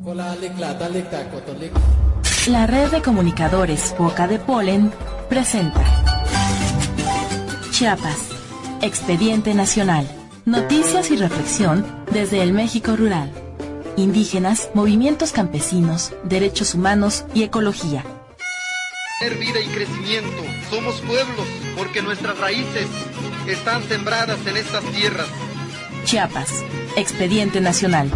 La red de comunicadores Boca de Polen presenta Chiapas, Expediente Nacional. Noticias y reflexión desde el México rural. Indígenas, movimientos campesinos, derechos humanos y ecología. Vida y crecimiento. Somos pueblos porque nuestras raíces están sembradas en estas tierras. Chiapas, Expediente Nacional.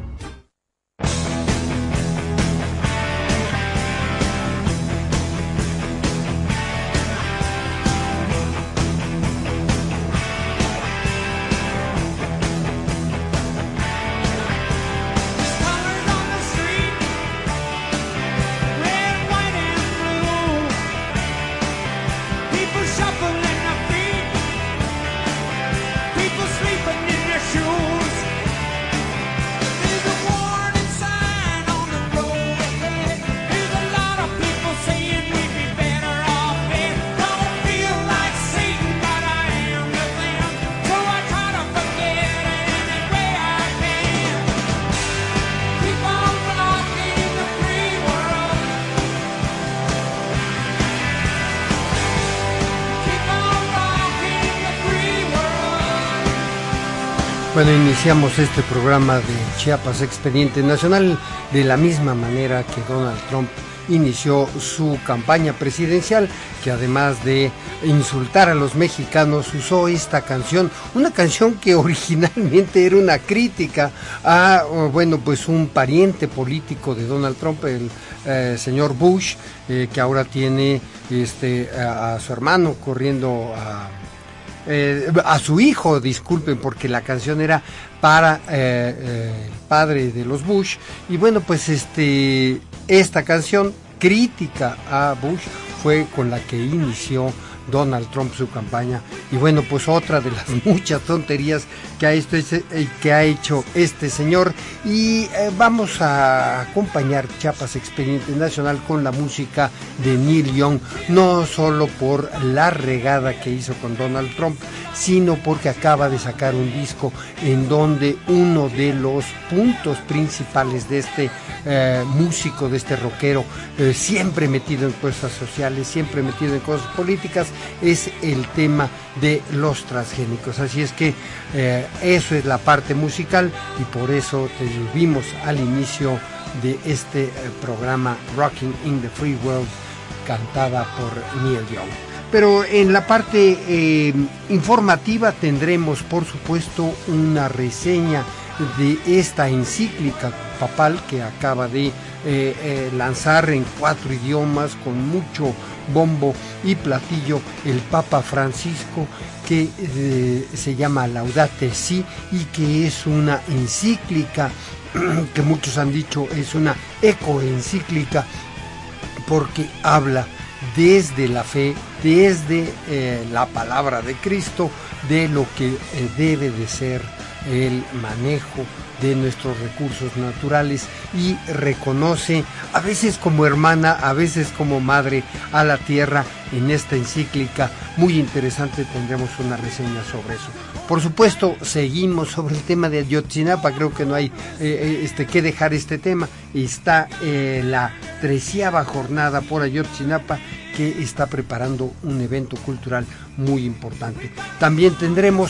Bueno, iniciamos este programa de Chiapas Expediente Nacional de la misma manera que Donald Trump inició su campaña presidencial, que además de insultar a los mexicanos usó esta canción, una canción que originalmente era una crítica a, bueno, pues un pariente político de Donald Trump, el señor Bush, que ahora tiene a su hermano corriendo a su hijo, disculpen, porque la canción era para el padre de los Bush, y bueno, pues esta canción crítica a Bush fue con la que inició Donald Trump su campaña, y bueno, pues otra de las muchas tonterías que ha hecho este señor, y vamos a acompañar Chiapas Expediente Nacional con la música de Neil Young, no solo por la regada que hizo con Donald Trump, sino porque acaba de sacar un disco en donde uno de los puntos principales de este músico, de este rockero, siempre metido en cosas sociales, siempre metido en cosas políticas, es el tema de los transgénicos. Así es que eso es la parte musical, y por eso te vimos al inicio de este programa Rocking in the Free World, cantada por Neil Young. Pero en la parte informativa tendremos, por supuesto, una reseña de esta encíclica papal que acaba de lanzar en 4 idiomas con mucho bombo y platillo el Papa Francisco, que se llama Laudate Si, y que es una encíclica que muchos han dicho es una ecoencíclica, porque habla desde la fe, desde la palabra de Cristo, de lo que debe de ser el manejo de nuestros recursos naturales, y reconoce a veces como hermana, a veces como madre a la tierra. En esta encíclica muy interesante tendremos una reseña sobre eso. Por supuesto, seguimos sobre el tema de Ayotzinapa, creo que no hay que dejar este tema. Está la 13ª jornada por Ayotzinapa, que está preparando un evento cultural muy importante. También tendremos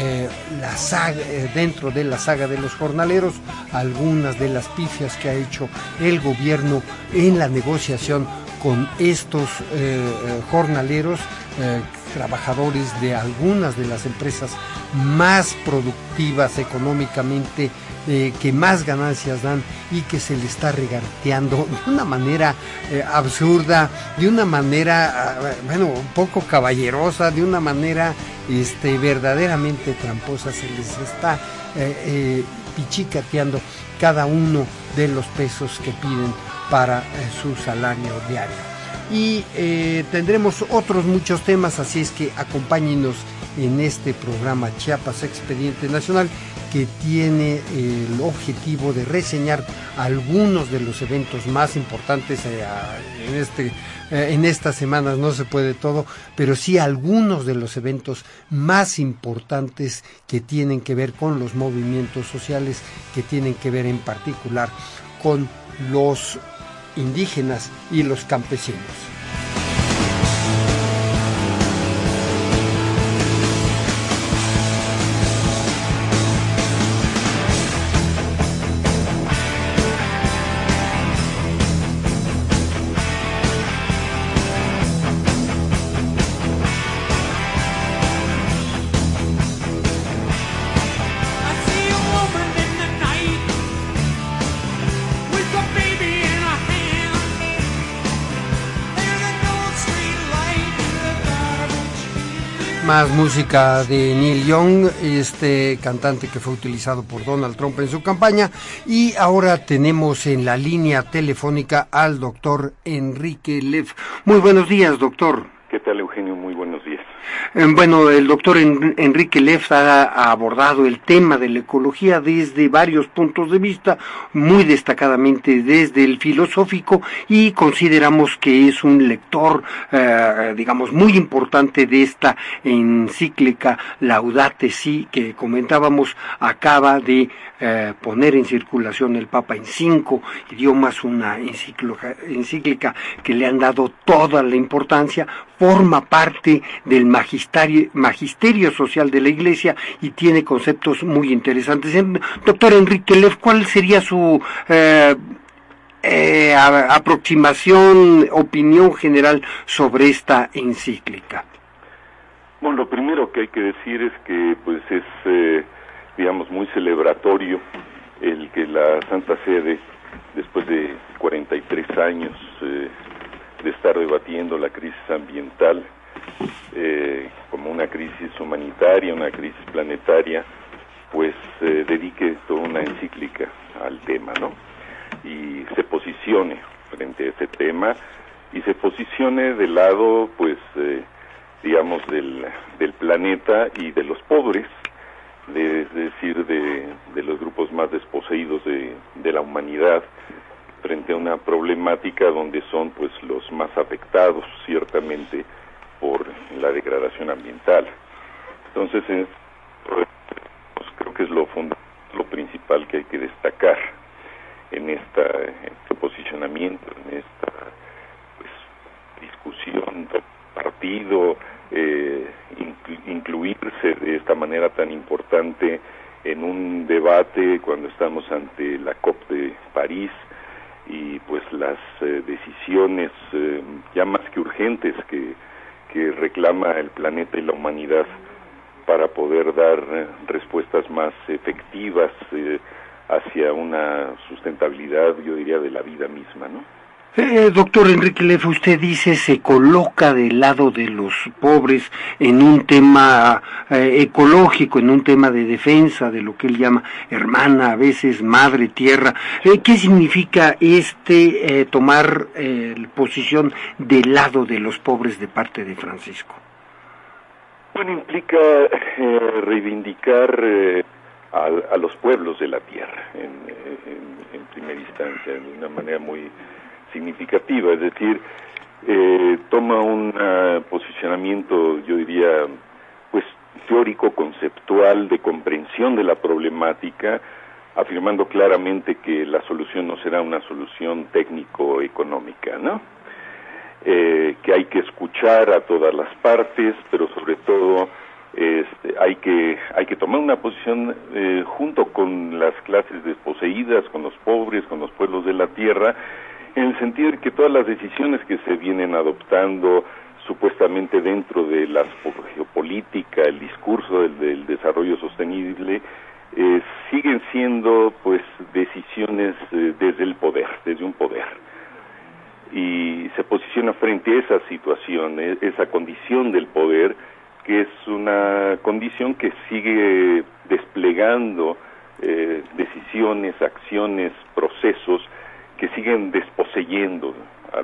la saga, dentro de la saga de los jornaleros, algunas de las pifias que ha hecho el gobierno en la negociación con estos jornaleros, trabajadores de algunas de las empresas más productivas económicamente, que más ganancias dan, y que se le está regateando de una manera absurda, de una manera un poco caballerosa, de una manera verdaderamente tramposa. Se les está pichicateando cada uno de los pesos que piden para su salario diario. Y tendremos otros muchos temas, así es que acompáñenos en este programa Chiapas Expediente Nacional, que tiene el objetivo de reseñar algunos de los eventos más importantes en estas semanas. No se puede todo, pero sí algunos de los eventos más importantes que tienen que ver con los movimientos sociales, que tienen que ver en particular con los indígenas y los campesinos. Más música de Neil Young, este cantante que fue utilizado por Donald Trump en su campaña. Y ahora tenemos en la línea telefónica al doctor Enrique Leff. Muy buenos días, doctor. ¿Qué tal, Eugenio? Muy buenos días. Bueno, el doctor Enrique Leff ha abordado el tema de la ecología desde varios puntos de vista, muy destacadamente desde el filosófico, y consideramos que es un lector, digamos, muy importante de esta encíclica Laudate Si, que comentábamos, acaba de poner en circulación el Papa en 5 idiomas, una encíclica que le han dado toda la importancia, forma parte del magisterio social de la Iglesia y tiene conceptos muy interesantes. Doctor Enrique Leff, ¿cuál sería su aproximación, opinión general sobre esta encíclica? Bueno, lo primero que hay que decir es que pues es, digamos, muy celebratorio el que la Santa Sede, después de 43 años de estar debatiendo la crisis ambiental como una crisis humanitaria, una crisis planetaria, pues dedique toda una encíclica al tema, ¿no? Y se posicione frente a ese tema y se posicione del lado, pues, digamos, del planeta y de los pobres, es decir, de los grupos más desposeídos de la humanidad, frente a una problemática donde son pues los más afectados ciertamente por la degradación ambiental. Entonces pues, creo que es lo principal que hay que destacar en este posicionamiento, en esta pues, discusión del partido, incluirse de esta manera tan importante en un debate cuando estamos ante la COP de París, y pues las decisiones ya más que urgentes que reclama el planeta y la humanidad para poder dar respuestas más efectivas hacia una sustentabilidad, yo diría, de la vida misma, ¿no? Doctor Enrique Leff, usted dice se coloca del lado de los pobres en un tema ecológico, en un tema de defensa de lo que él llama hermana, a veces madre tierra. ¿Qué significa tomar posición del lado de los pobres de parte de Francisco? Bueno, implica reivindicar a los pueblos de la tierra en primera instancia, de una manera muy significativa, es decir, toma un posicionamiento, yo diría, pues teórico, conceptual, de comprensión de la problemática, afirmando claramente que la solución no será una solución técnico-económica, ¿no? Que hay que escuchar a todas las partes, pero sobre todo hay que tomar una posición junto con las clases desposeídas, con los pobres, con los pueblos de la tierra, en el sentido de que todas las decisiones que se vienen adoptando supuestamente dentro de la geopolítica, el discurso del desarrollo sostenible, siguen siendo pues decisiones desde el poder, desde un poder. Y se posiciona frente a esa situación, esa condición del poder, que es una condición que sigue desplegando decisiones, acciones, procesos que siguen desposeyendo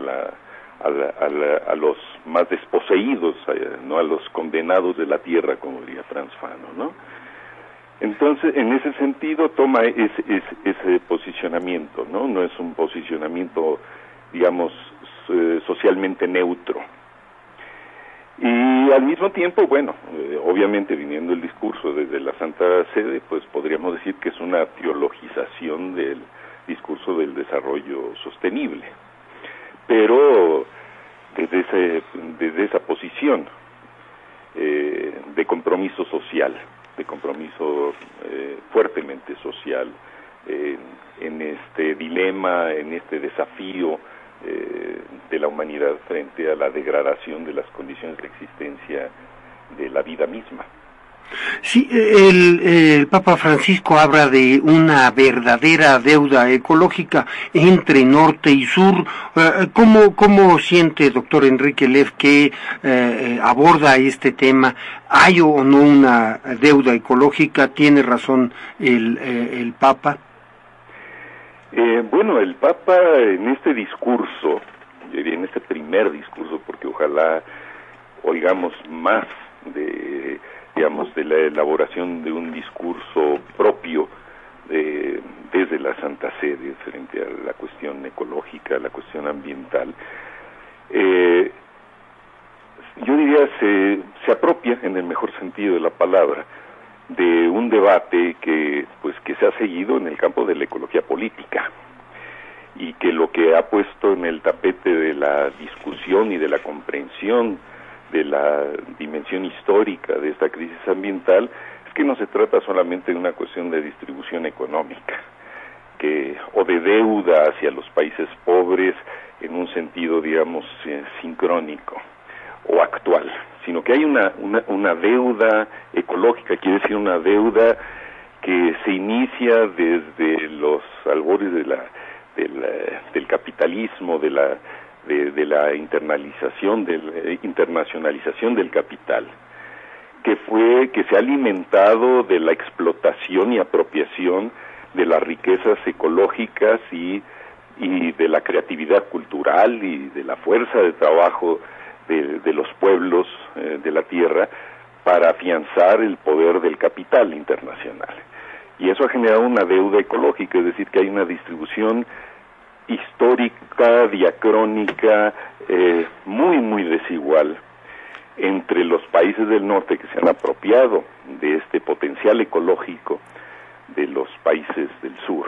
a los más desposeídos, no a los condenados de la tierra, como diría Frantz Fanon, ¿no? Entonces, en ese sentido, toma ese posicionamiento, ¿no? No es un posicionamiento, digamos, socialmente neutro. Y al mismo tiempo, bueno, obviamente viniendo el discurso desde la Santa Sede, pues podríamos decir que es una teologización discurso del desarrollo sostenible, pero desde esa posición de compromiso social, de compromiso fuertemente social, en este dilema, en este desafío de la humanidad frente a la degradación de las condiciones de existencia de la vida misma. Sí, el Papa Francisco habla de una verdadera deuda ecológica entre norte y sur. ¿Cómo siente, doctor Enrique Leff, que aborda este tema? ¿Hay o no una deuda ecológica? ¿Tiene razón el Papa? Bueno, el Papa en este discurso, yo diría en este primer discurso, porque ojalá oigamos más de la elaboración de un discurso propio desde la Santa Sede frente a la cuestión ecológica, la cuestión ambiental. Yo diría se apropia, en el mejor sentido de la palabra, de un debate que se ha seguido en el campo de la ecología política, y que lo que ha puesto en el tapete de la discusión y de la comprensión de la dimensión histórica de esta crisis ambiental es que no se trata solamente de una cuestión de distribución económica o de deuda hacia los países pobres en un sentido, digamos, sincrónico o actual, sino que hay una deuda ecológica, quiere decir una deuda que se inicia desde los albores del capitalismo, de la internacionalización del capital, que se ha alimentado de la explotación y apropiación de las riquezas ecológicas y de la creatividad cultural y de la fuerza de trabajo de los pueblos de la tierra para afianzar el poder del capital internacional. Y eso ha generado una deuda ecológica, es decir, que hay una distribución histórica, diacrónica, muy, muy desigual entre los países del norte que se han apropiado de este potencial ecológico de los países del sur,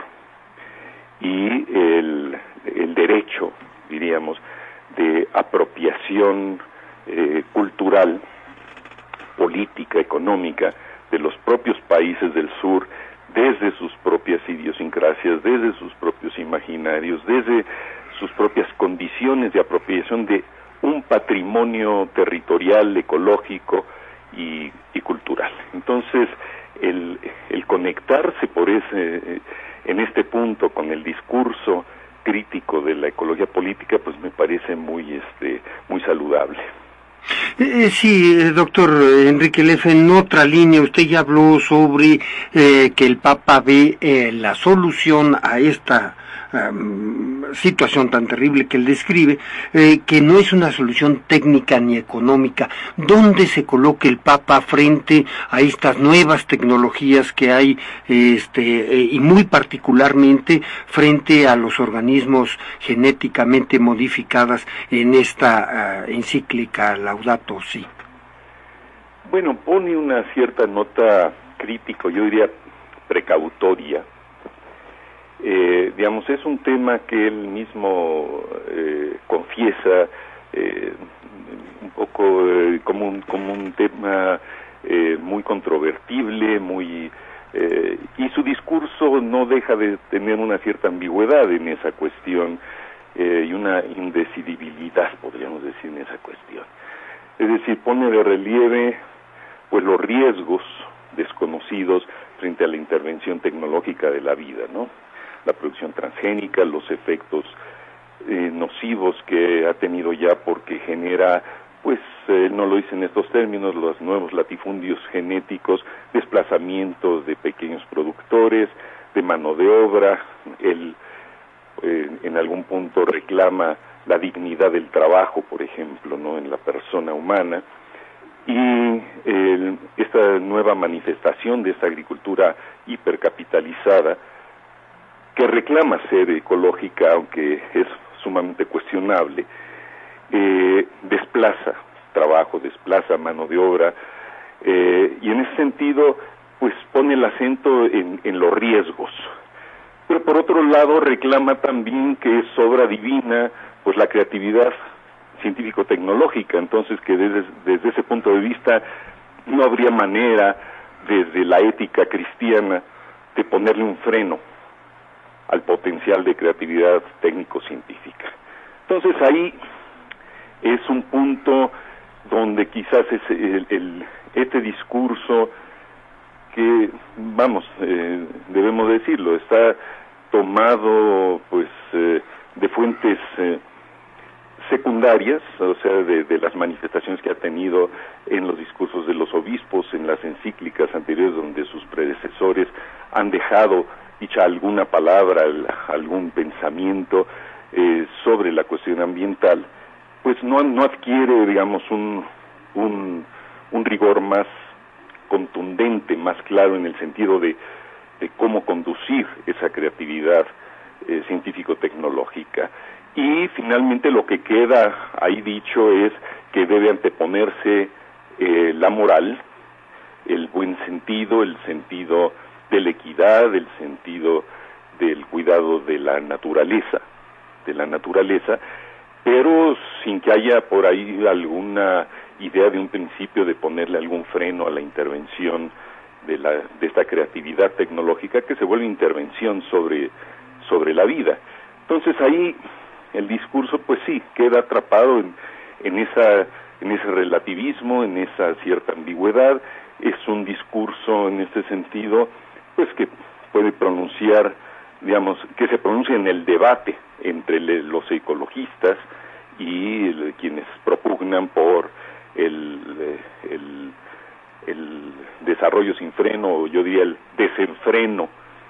y el derecho, diríamos, de apropiación cultural, política, económica de los propios países del sur, desde sus propias idiosincrasias, desde sus propios imaginarios, desde sus propias condiciones de apropiación de un patrimonio territorial, ecológico y cultural. Entonces, el conectarse en este punto con el discurso crítico de la ecología política, pues me parece muy saludable. Sí, doctor Enrique Leff, en otra línea usted ya habló sobre que el Papa ve la solución a esta situación tan terrible que él describe, que no es una solución técnica ni económica. ¿Dónde se coloca el Papa frente a estas nuevas tecnologías que hay, y muy particularmente frente a los organismos genéticamente modificadas en esta encíclica Laudato Si? Bueno, pone una cierta nota crítica, yo diría precautoria. Digamos, es un tema que él mismo confiesa un poco como un tema muy controvertible, y su discurso no deja de tener una cierta ambigüedad en esa cuestión, y una indecidibilidad, podríamos decir, en esa cuestión. Es decir, pone de relieve pues los riesgos desconocidos frente a la intervención tecnológica de la vida, ¿no? La producción transgénica, los efectos nocivos que ha tenido ya porque genera, pues él no lo dice en estos términos, los nuevos latifundios genéticos, desplazamientos de pequeños productores, de mano de obra. Él en algún punto reclama la dignidad del trabajo, por ejemplo, ¿no?, en la persona humana, y esta nueva manifestación de esta agricultura hipercapitalizada que reclama ser ecológica, aunque es sumamente cuestionable, desplaza trabajo, desplaza mano de obra, y en ese sentido pues pone el acento en los riesgos, pero por otro lado reclama también que es obra divina, pues la creatividad científico-tecnológica, entonces que desde ese punto de vista no habría manera, desde la ética cristiana, de ponerle un freno al potencial de creatividad técnico-científica. Entonces ahí es un punto donde quizás es este discurso que, vamos, debemos decirlo, está tomado pues de fuentes secundarias, o sea, de las manifestaciones que ha tenido en los discursos de los obispos, en las encíclicas anteriores donde sus predecesores han dejado dicha alguna palabra, algún pensamiento sobre la cuestión ambiental, pues no adquiere, digamos, un rigor más contundente, más claro en el sentido de cómo conducir esa creatividad científico-tecnológica. Y finalmente lo que queda ahí dicho es que debe anteponerse la moral, el buen sentido, el sentido de la equidad, el sentido del cuidado de la naturaleza, pero sin que haya por ahí alguna idea de un principio de ponerle algún freno a la intervención de esta creatividad tecnológica que se vuelve intervención sobre la vida. Entonces ahí el discurso pues sí queda atrapado en ese relativismo, en esa cierta ambigüedad. Es un discurso en este sentido pues que puede pronunciar, digamos, que se pronuncia en el debate entre los ecologistas y quienes propugnan por el desarrollo sin freno, o yo diría el desenfreno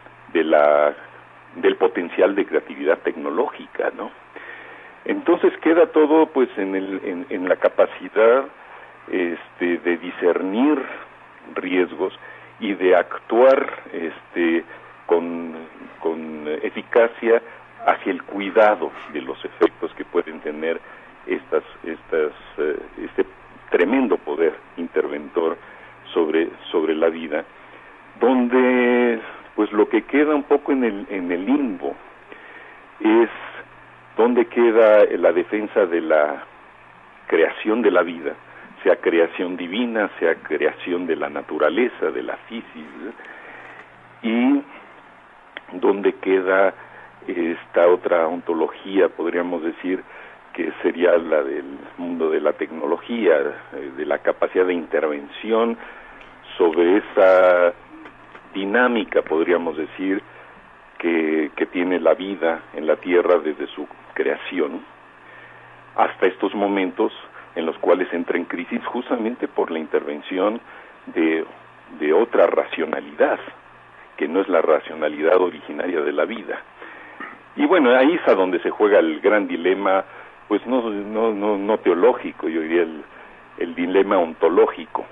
del potencial de creatividad tecnológica, ¿no? Entonces queda todo pues en la capacidad de discernir riesgos y de actuar con eficacia hacia el cuidado de los efectos que pueden tener este tremendo poder interventor sobre la vida, donde pues lo que queda un poco en el limbo es donde queda la defensa de la creación de la vida, sea creación divina, sea creación de la naturaleza, de la física, y donde queda esta otra ontología, podríamos decir, que sería la del mundo de la tecnología, de la capacidad de intervención sobre esa dinámica, podríamos decir, que tiene la vida en la Tierra desde su creación hasta estos momentos en los cuales entra en crisis justamente por la intervención de otra racionalidad, que no es la racionalidad originaria de la vida. Y bueno, ahí es a donde se juega el gran dilema, pues no teológico, yo diría el dilema ontológico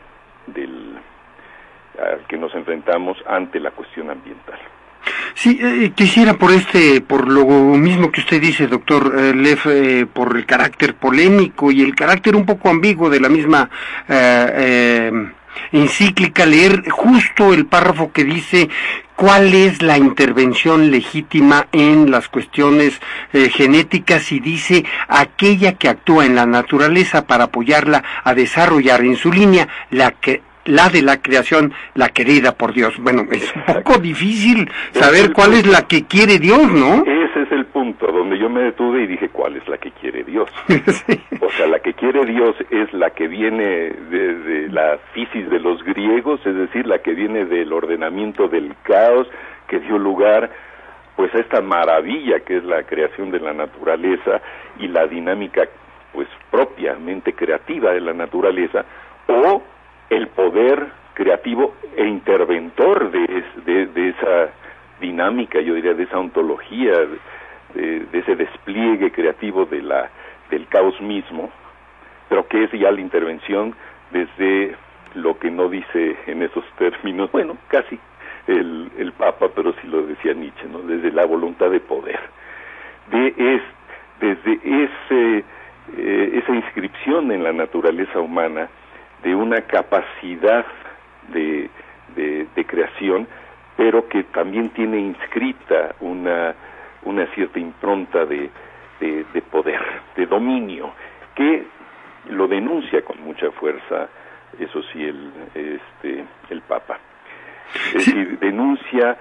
al que nos enfrentamos ante la cuestión ambiental. Sí, quisiera por lo mismo que usted dice, doctor Leff, por el carácter polémico y el carácter un poco ambiguo de la misma encíclica, leer justo el párrafo que dice cuál es la intervención legítima en las cuestiones genéticas, y dice aquella que actúa en la naturaleza para apoyarla a desarrollar en su línea la de la creación, la querida por Dios. Bueno, es un poco difícil saber cuál es la que quiere Dios, ¿no? Ese es el punto donde yo me detuve y dije, ¿cuál es la que quiere Dios? Sí. O sea, la que quiere Dios es la que viene de la fisis de los griegos, es decir, la que viene del ordenamiento del caos, que dio lugar pues a esta maravilla que es la creación de la naturaleza y la dinámica pues propiamente creativa de la naturaleza, o el poder creativo e interventor de esa dinámica, yo diría, de esa ontología, de ese despliegue creativo del caos mismo, pero que es ya la intervención desde lo que no dice en esos términos, bueno, casi el Papa, pero sí lo decía Nietzsche, ¿no? Desde la voluntad de poder, desde esa inscripción en la naturaleza humana de una capacidad de creación, pero que también tiene inscrita una cierta impronta de poder, de dominio, que lo denuncia con mucha fuerza, eso sí, el Papa. Es decir, denuncia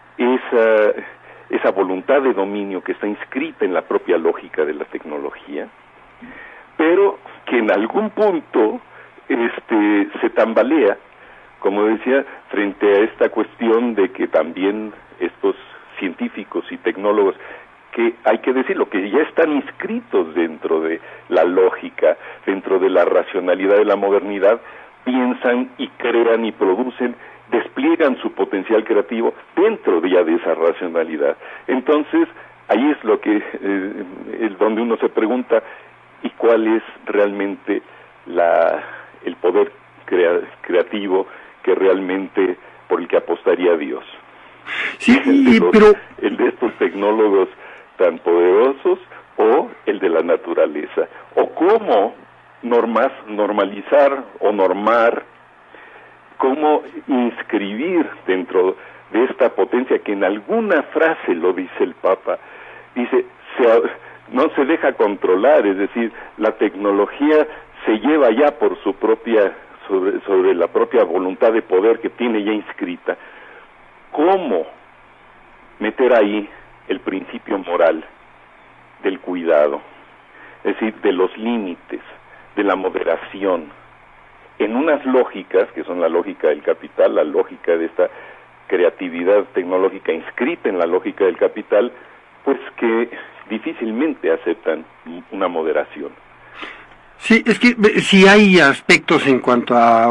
esa voluntad de dominio que está inscrita en la propia lógica de la tecnología, pero que en algún punto se tambalea, como decía, frente a esta cuestión de que también estos científicos y tecnólogos, que hay que decirlo, que ya están inscritos dentro de la lógica, dentro de la racionalidad de la modernidad, piensan y crean y producen, despliegan su potencial creativo dentro de ya de esa racionalidad. Entonces, ahí es lo que es donde uno se pregunta, ¿y cuál es realmente el poder creativo que realmente por el que apostaría Dios? Sí, el de estos tecnólogos tan poderosos, o el de la naturaleza, o cómo normalizar o normar, cómo inscribir dentro de esta potencia que en alguna frase lo dice el Papa, dice, no se deja controlar, es decir, la tecnología se lleva ya por su propia, sobre la propia voluntad de poder que tiene ya inscrita. ¿Cómo meter ahí el principio moral del cuidado, es decir, de los límites, de la moderación, en unas lógicas, que son la lógica del capital, la lógica de esta creatividad tecnológica inscrita en la lógica del capital, pues que difícilmente aceptan una moderación? Sí, es que si hay aspectos en cuanto a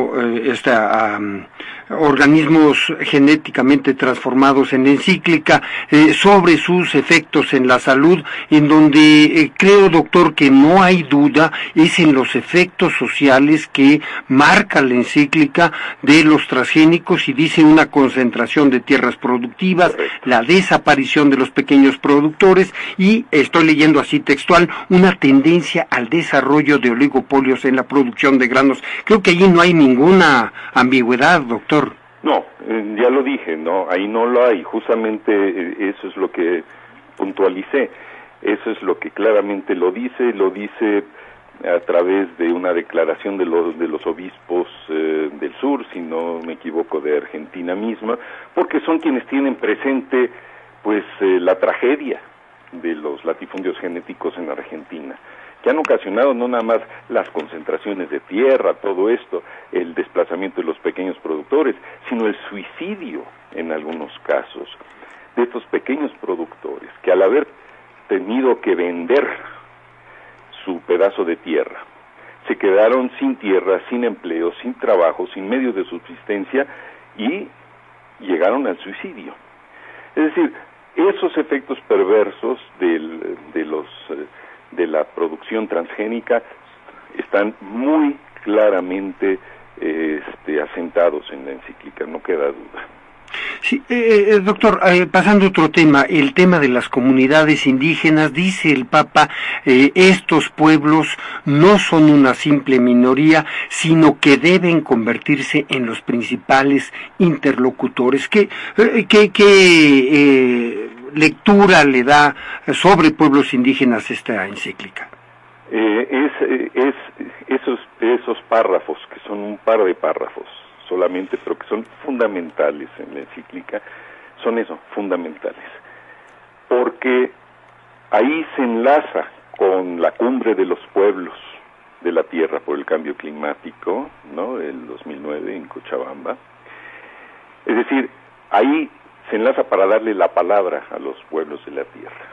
organismos genéticamente transformados en la encíclica, sobre sus efectos en la salud, en donde creo, doctor, que no hay duda, es en los efectos sociales que marca la encíclica de los transgénicos, y dice una concentración de tierras productivas, la desaparición de los pequeños productores, y estoy leyendo así textual, una tendencia al desarrollo de oligopolios en la producción de granos. Creo que allí no hay ninguna ambigüedad, doctor. No, ya lo dije, no, ahí no lo hay. Justamente eso es lo que puntualicé. Eso es lo que claramente lo dice a través de una declaración de los obispos del sur, si no me equivoco, de Argentina misma, porque son quienes tienen presente pues la tragedia de los latifundios genéticos en Argentina, que han ocasionado no nada más las concentraciones de tierra, todo esto, el desplazamiento de los pequeños productores, sino el suicidio, en algunos casos, de estos pequeños productores, que al haber tenido que vender su pedazo de tierra, se quedaron sin tierra, sin empleo, sin trabajo, sin medios de subsistencia, y llegaron al suicidio. Es decir, esos efectos perversos de la producción transgénica están muy claramente asentados en la encíclica, no queda duda. Sí, doctor, pasando a otro tema, el tema de las comunidades indígenas, dice el Papa, estos pueblos no son una simple minoría, sino que deben convertirse en los principales interlocutores. ¿Qué lectura le da sobre pueblos indígenas esta encíclica? Esos párrafos, que son un par de párrafos solamente, pero que son fundamentales en la encíclica, son eso, fundamentales, porque ahí se enlaza con la cumbre de los pueblos de la Tierra por el cambio climático, ¿no?, del 2009 en Cochabamba. Es decir, ahí se enlaza para darle la palabra a los pueblos de la Tierra.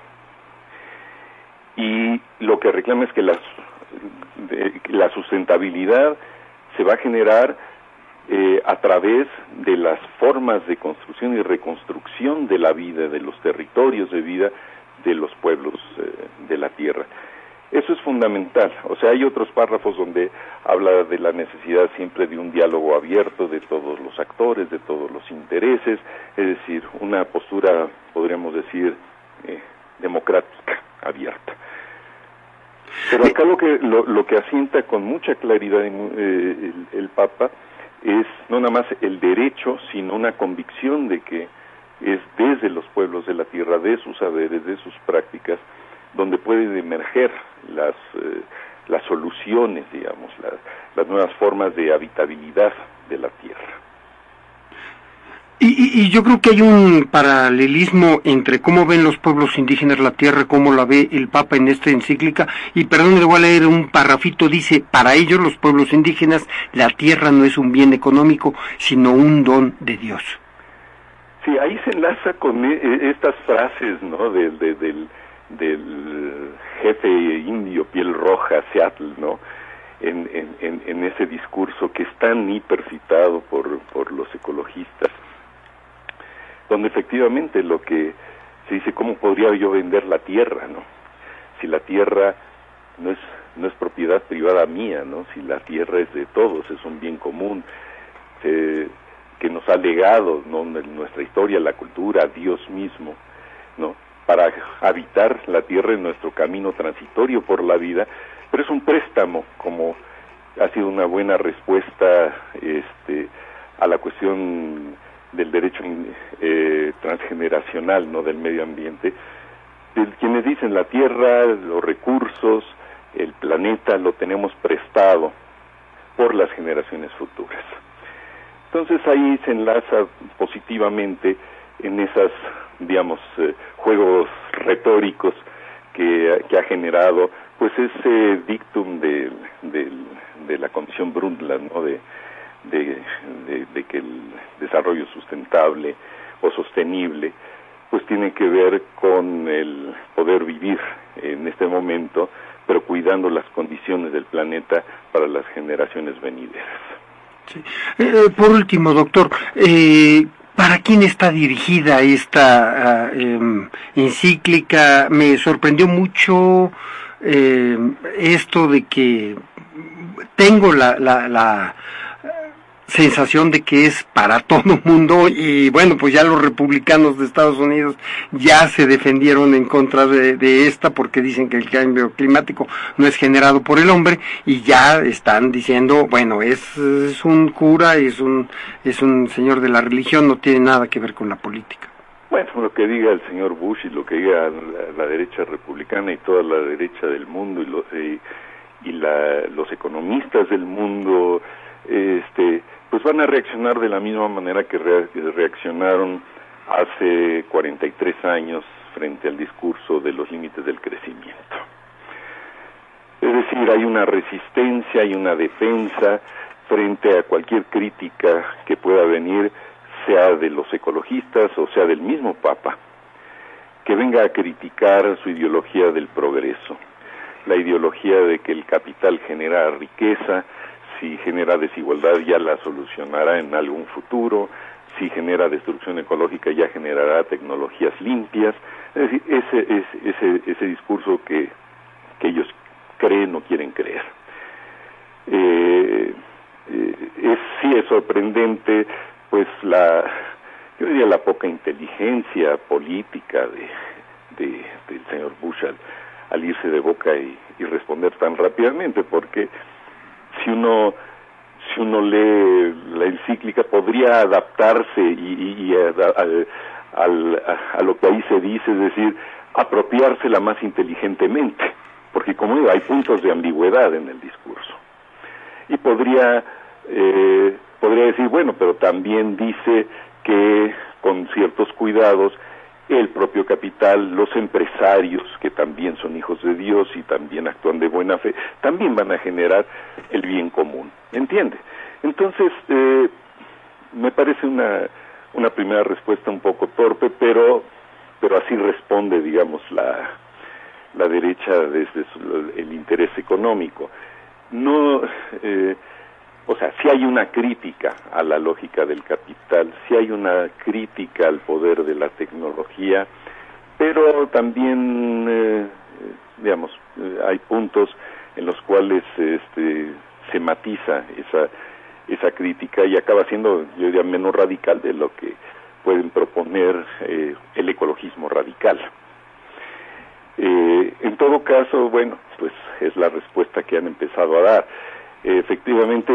Y lo que reclama es que la sustentabilidad se va a generar a través de las formas de construcción y reconstrucción de la vida, de los territorios de vida de los pueblos de la Tierra. Eso es fundamental. O sea, hay otros párrafos donde habla de la necesidad siempre de un diálogo abierto de todos los actores, de todos los intereses, es decir, una postura, podríamos decir, democrática, abierta. Pero acá lo que asienta con mucha claridad el Papa es no nada más el derecho, sino una convicción de que es desde los pueblos de la tierra, de sus saberes, de sus prácticas, donde pueden emerger las soluciones, digamos, las nuevas formas de habitabilidad de la tierra. Y yo creo que hay un paralelismo entre cómo ven los pueblos indígenas la tierra, cómo la ve el Papa en esta encíclica, y perdón, le voy a leer un parrafito, dice: para ellos, los pueblos indígenas, la tierra no es un bien económico, sino un don de Dios. Sí, ahí se enlaza con estas frases, ¿no?, del jefe indio piel roja, Seattle, ¿no?, en ese discurso que es tan hipercitado por los ecologistas, donde efectivamente lo que se dice: ¿cómo podría yo vender la tierra, no? Si la tierra no es propiedad privada mía, ¿no? Si la tierra es de todos, es un bien común, que nos ha legado, ¿no?, nuestra historia, la cultura, Dios mismo, ¿no?, para habitar la tierra en nuestro camino transitorio por la vida, pero es un préstamo, como ha sido una buena respuesta a la cuestión del derecho transgeneracional, ¿no?, del medio ambiente, de quienes dicen: la tierra, los recursos, el planeta lo tenemos prestado por las generaciones futuras. Entonces ahí se enlaza positivamente en esas, digamos, juegos retóricos que ha generado, pues, ese dictum de la Comisión Brundtland, ¿no?, de que el desarrollo sustentable o sostenible pues tiene que ver con el poder vivir en este momento, pero cuidando las condiciones del planeta para las generaciones venideras. Sí. Por último, doctor, ¿para quién está dirigida esta encíclica? Me sorprendió mucho esto de que tengo la sensación de que es para todo mundo, y bueno, pues ya los republicanos de Estados Unidos ya se defendieron en contra de esta, porque dicen que el cambio climático no es generado por el hombre, y ya están diciendo, bueno, es un cura, es un señor de la religión, no tiene nada que ver con la política. Bueno, lo que diga el señor Bush y lo que diga la derecha republicana y toda la derecha del mundo y los economistas del mundo, pues van a reaccionar de la misma manera que reaccionaron hace 43 años frente al discurso de los límites del crecimiento. Es decir, hay una resistencia, hay una defensa frente a cualquier crítica que pueda venir, sea de los ecologistas o sea del mismo Papa, que venga a criticar su ideología del progreso, la ideología de que el capital genera riqueza. Si genera desigualdad ya la solucionará en algún futuro, si genera destrucción ecológica ya generará tecnologías limpias. Es decir, ese discurso que ellos creen o quieren creer. Sí es sorprendente, pues yo diría la poca inteligencia política del señor Bush al irse de boca y responder tan rápidamente, porque si uno lee la encíclica podría adaptarse a lo que ahí se dice, es decir, apropiársela más inteligentemente, porque como digo, hay puntos de ambigüedad en el discurso. Y podría decir, bueno, pero también dice que con ciertos cuidados el propio capital, los empresarios, que también son hijos de Dios y también actúan de buena fe, también van a generar el bien común, ¿entiende? Entonces, me parece una primera respuesta un poco torpe, pero así responde, digamos, la derecha desde el interés económico. No, o sea, sí hay una crítica a la lógica del capital, sí hay una crítica al poder de la tecnología, pero también, digamos, hay puntos en los cuales se matiza esa crítica y acaba siendo, yo diría, menos radical de lo que pueden proponer el ecologismo radical. En todo caso, bueno, pues es la respuesta que han empezado a dar. Efectivamente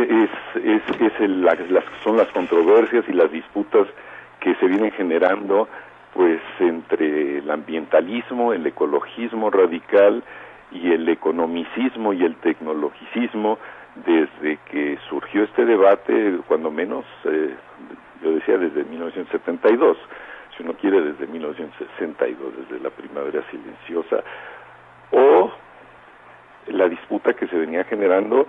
son las controversias y las disputas que se vienen generando pues entre el ambientalismo, el ecologismo radical y el economicismo y el tecnologicismo desde que surgió este debate, cuando menos, yo decía desde 1972, si uno quiere desde 1962, desde la primavera silenciosa, o la disputa que se venía generando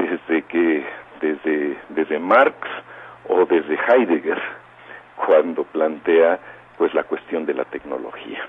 desde Marx o desde Heidegger, cuando plantea pues la cuestión de la tecnología.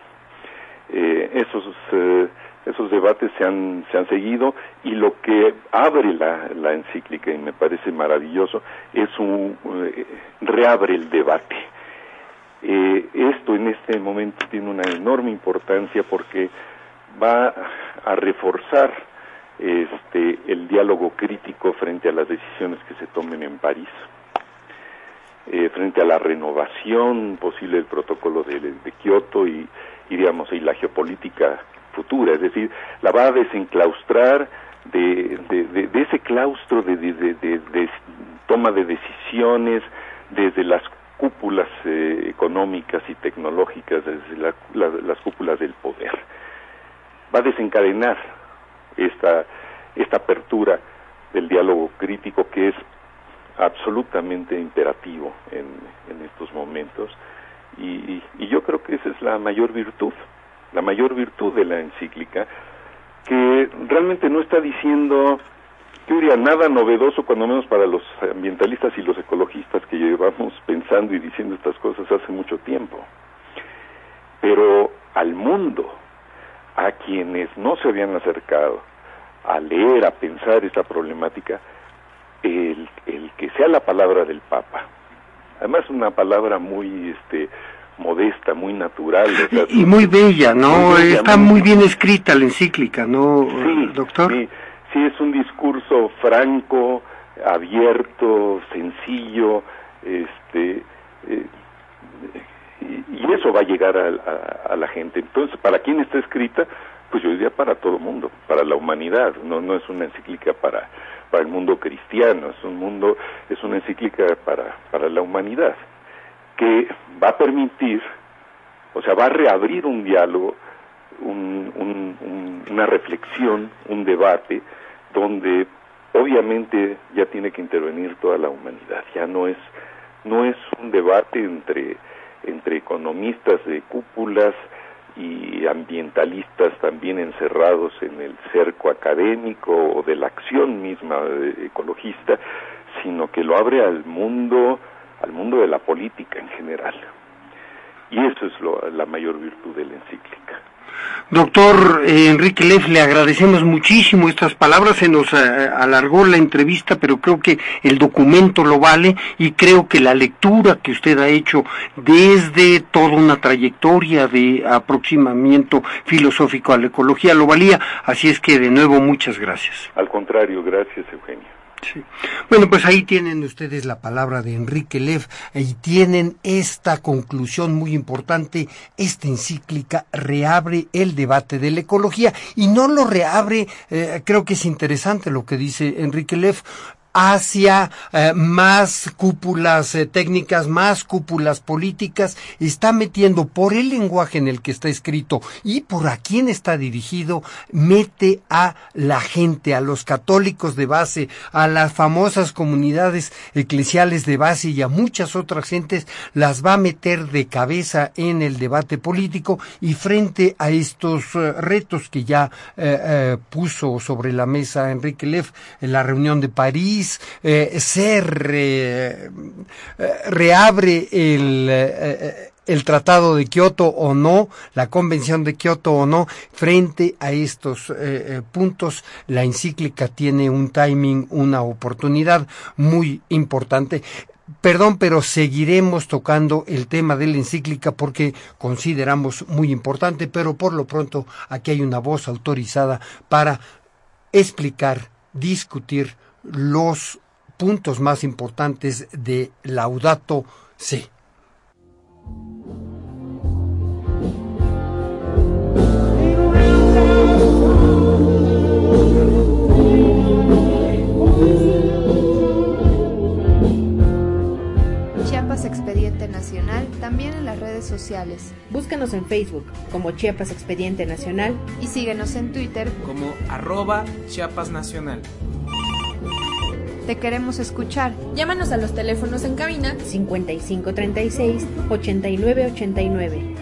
Esos debates se han seguido, y lo que abre la encíclica, y me parece maravilloso, es reabre el debate. Esto en este momento tiene una enorme importancia porque va a reforzar el diálogo crítico frente a las decisiones que se tomen en París, frente a la renovación posible del protocolo de Kioto y digamos, y la geopolítica futura, es decir, la va a desenclaustrar de ese claustro de toma de decisiones desde las cúpulas económicas y tecnológicas, desde las cúpulas del poder. Va a desencadenar esta apertura del diálogo crítico, que es absolutamente imperativo en estos momentos, y yo creo que esa es la mayor virtud de la encíclica, que realmente no está diciendo, yo diría, nada novedoso, cuando menos para los ambientalistas y los ecologistas que llevamos pensando y diciendo estas cosas hace mucho tiempo, pero al mundo, a quienes no se habían acercado a leer, a pensar esta problemática, el que sea la palabra del Papa, además una palabra muy modesta, muy natural, o sea, y muy bella, ¿no? Muy bella, está muy bien escrita la encíclica, ¿no, sí, doctor? Sí, es un discurso franco, abierto, sencillo, y eso va a llegar a la gente. Entonces, ¿para quién está escrita? Pues yo diría para todo el mundo, para la humanidad. No es una encíclica para el mundo cristiano, es una encíclica para la humanidad, que va a permitir, o sea, va a reabrir un diálogo, una reflexión, un debate, donde obviamente ya tiene que intervenir toda la humanidad. Ya no es un debate entre economistas de cúpulas y ambientalistas también encerrados en el cerco académico o de la acción misma ecologista, sino que lo abre al mundo de la política en general. Y eso es la mayor virtud de la encíclica. Doctor Enrique Leff, le agradecemos muchísimo estas palabras. Se nos alargó la entrevista, pero creo que el documento lo vale, y creo que la lectura que usted ha hecho desde toda una trayectoria de aproximamiento filosófico a la ecología lo valía. Así es que, de nuevo, muchas gracias. Al contrario, gracias, Eugenio. Sí. Bueno, pues ahí tienen ustedes la palabra de Enrique Leff, y tienen esta conclusión muy importante. Esta encíclica reabre el debate de la ecología, y no lo reabre, creo que es interesante lo que dice Enrique Leff, hacia más cúpulas técnicas, más cúpulas políticas. Está metiendo, por el lenguaje en el que está escrito y por a quién está dirigido, mete a la gente, a los católicos de base, a las famosas comunidades eclesiales de base y a muchas otras gentes, las va a meter de cabeza en el debate político, y frente a estos retos que ya puso sobre la mesa Enrique Leff en la reunión de París, se reabre el Tratado de Kioto o no, la Convención de Kioto o no. Frente a estos puntos, la encíclica tiene un timing, una oportunidad muy importante. Perdón, pero seguiremos tocando el tema de la encíclica porque consideramos muy importante, pero por lo pronto aquí hay una voz autorizada para explicar, discutir los puntos más importantes de Laudato Si. también en las redes sociales. Búscanos en Facebook como Chiapas Expediente Nacional y síguenos en Twitter como @ChiapasNacional. Te queremos escuchar. Llámanos a los teléfonos en cabina 5536-8989.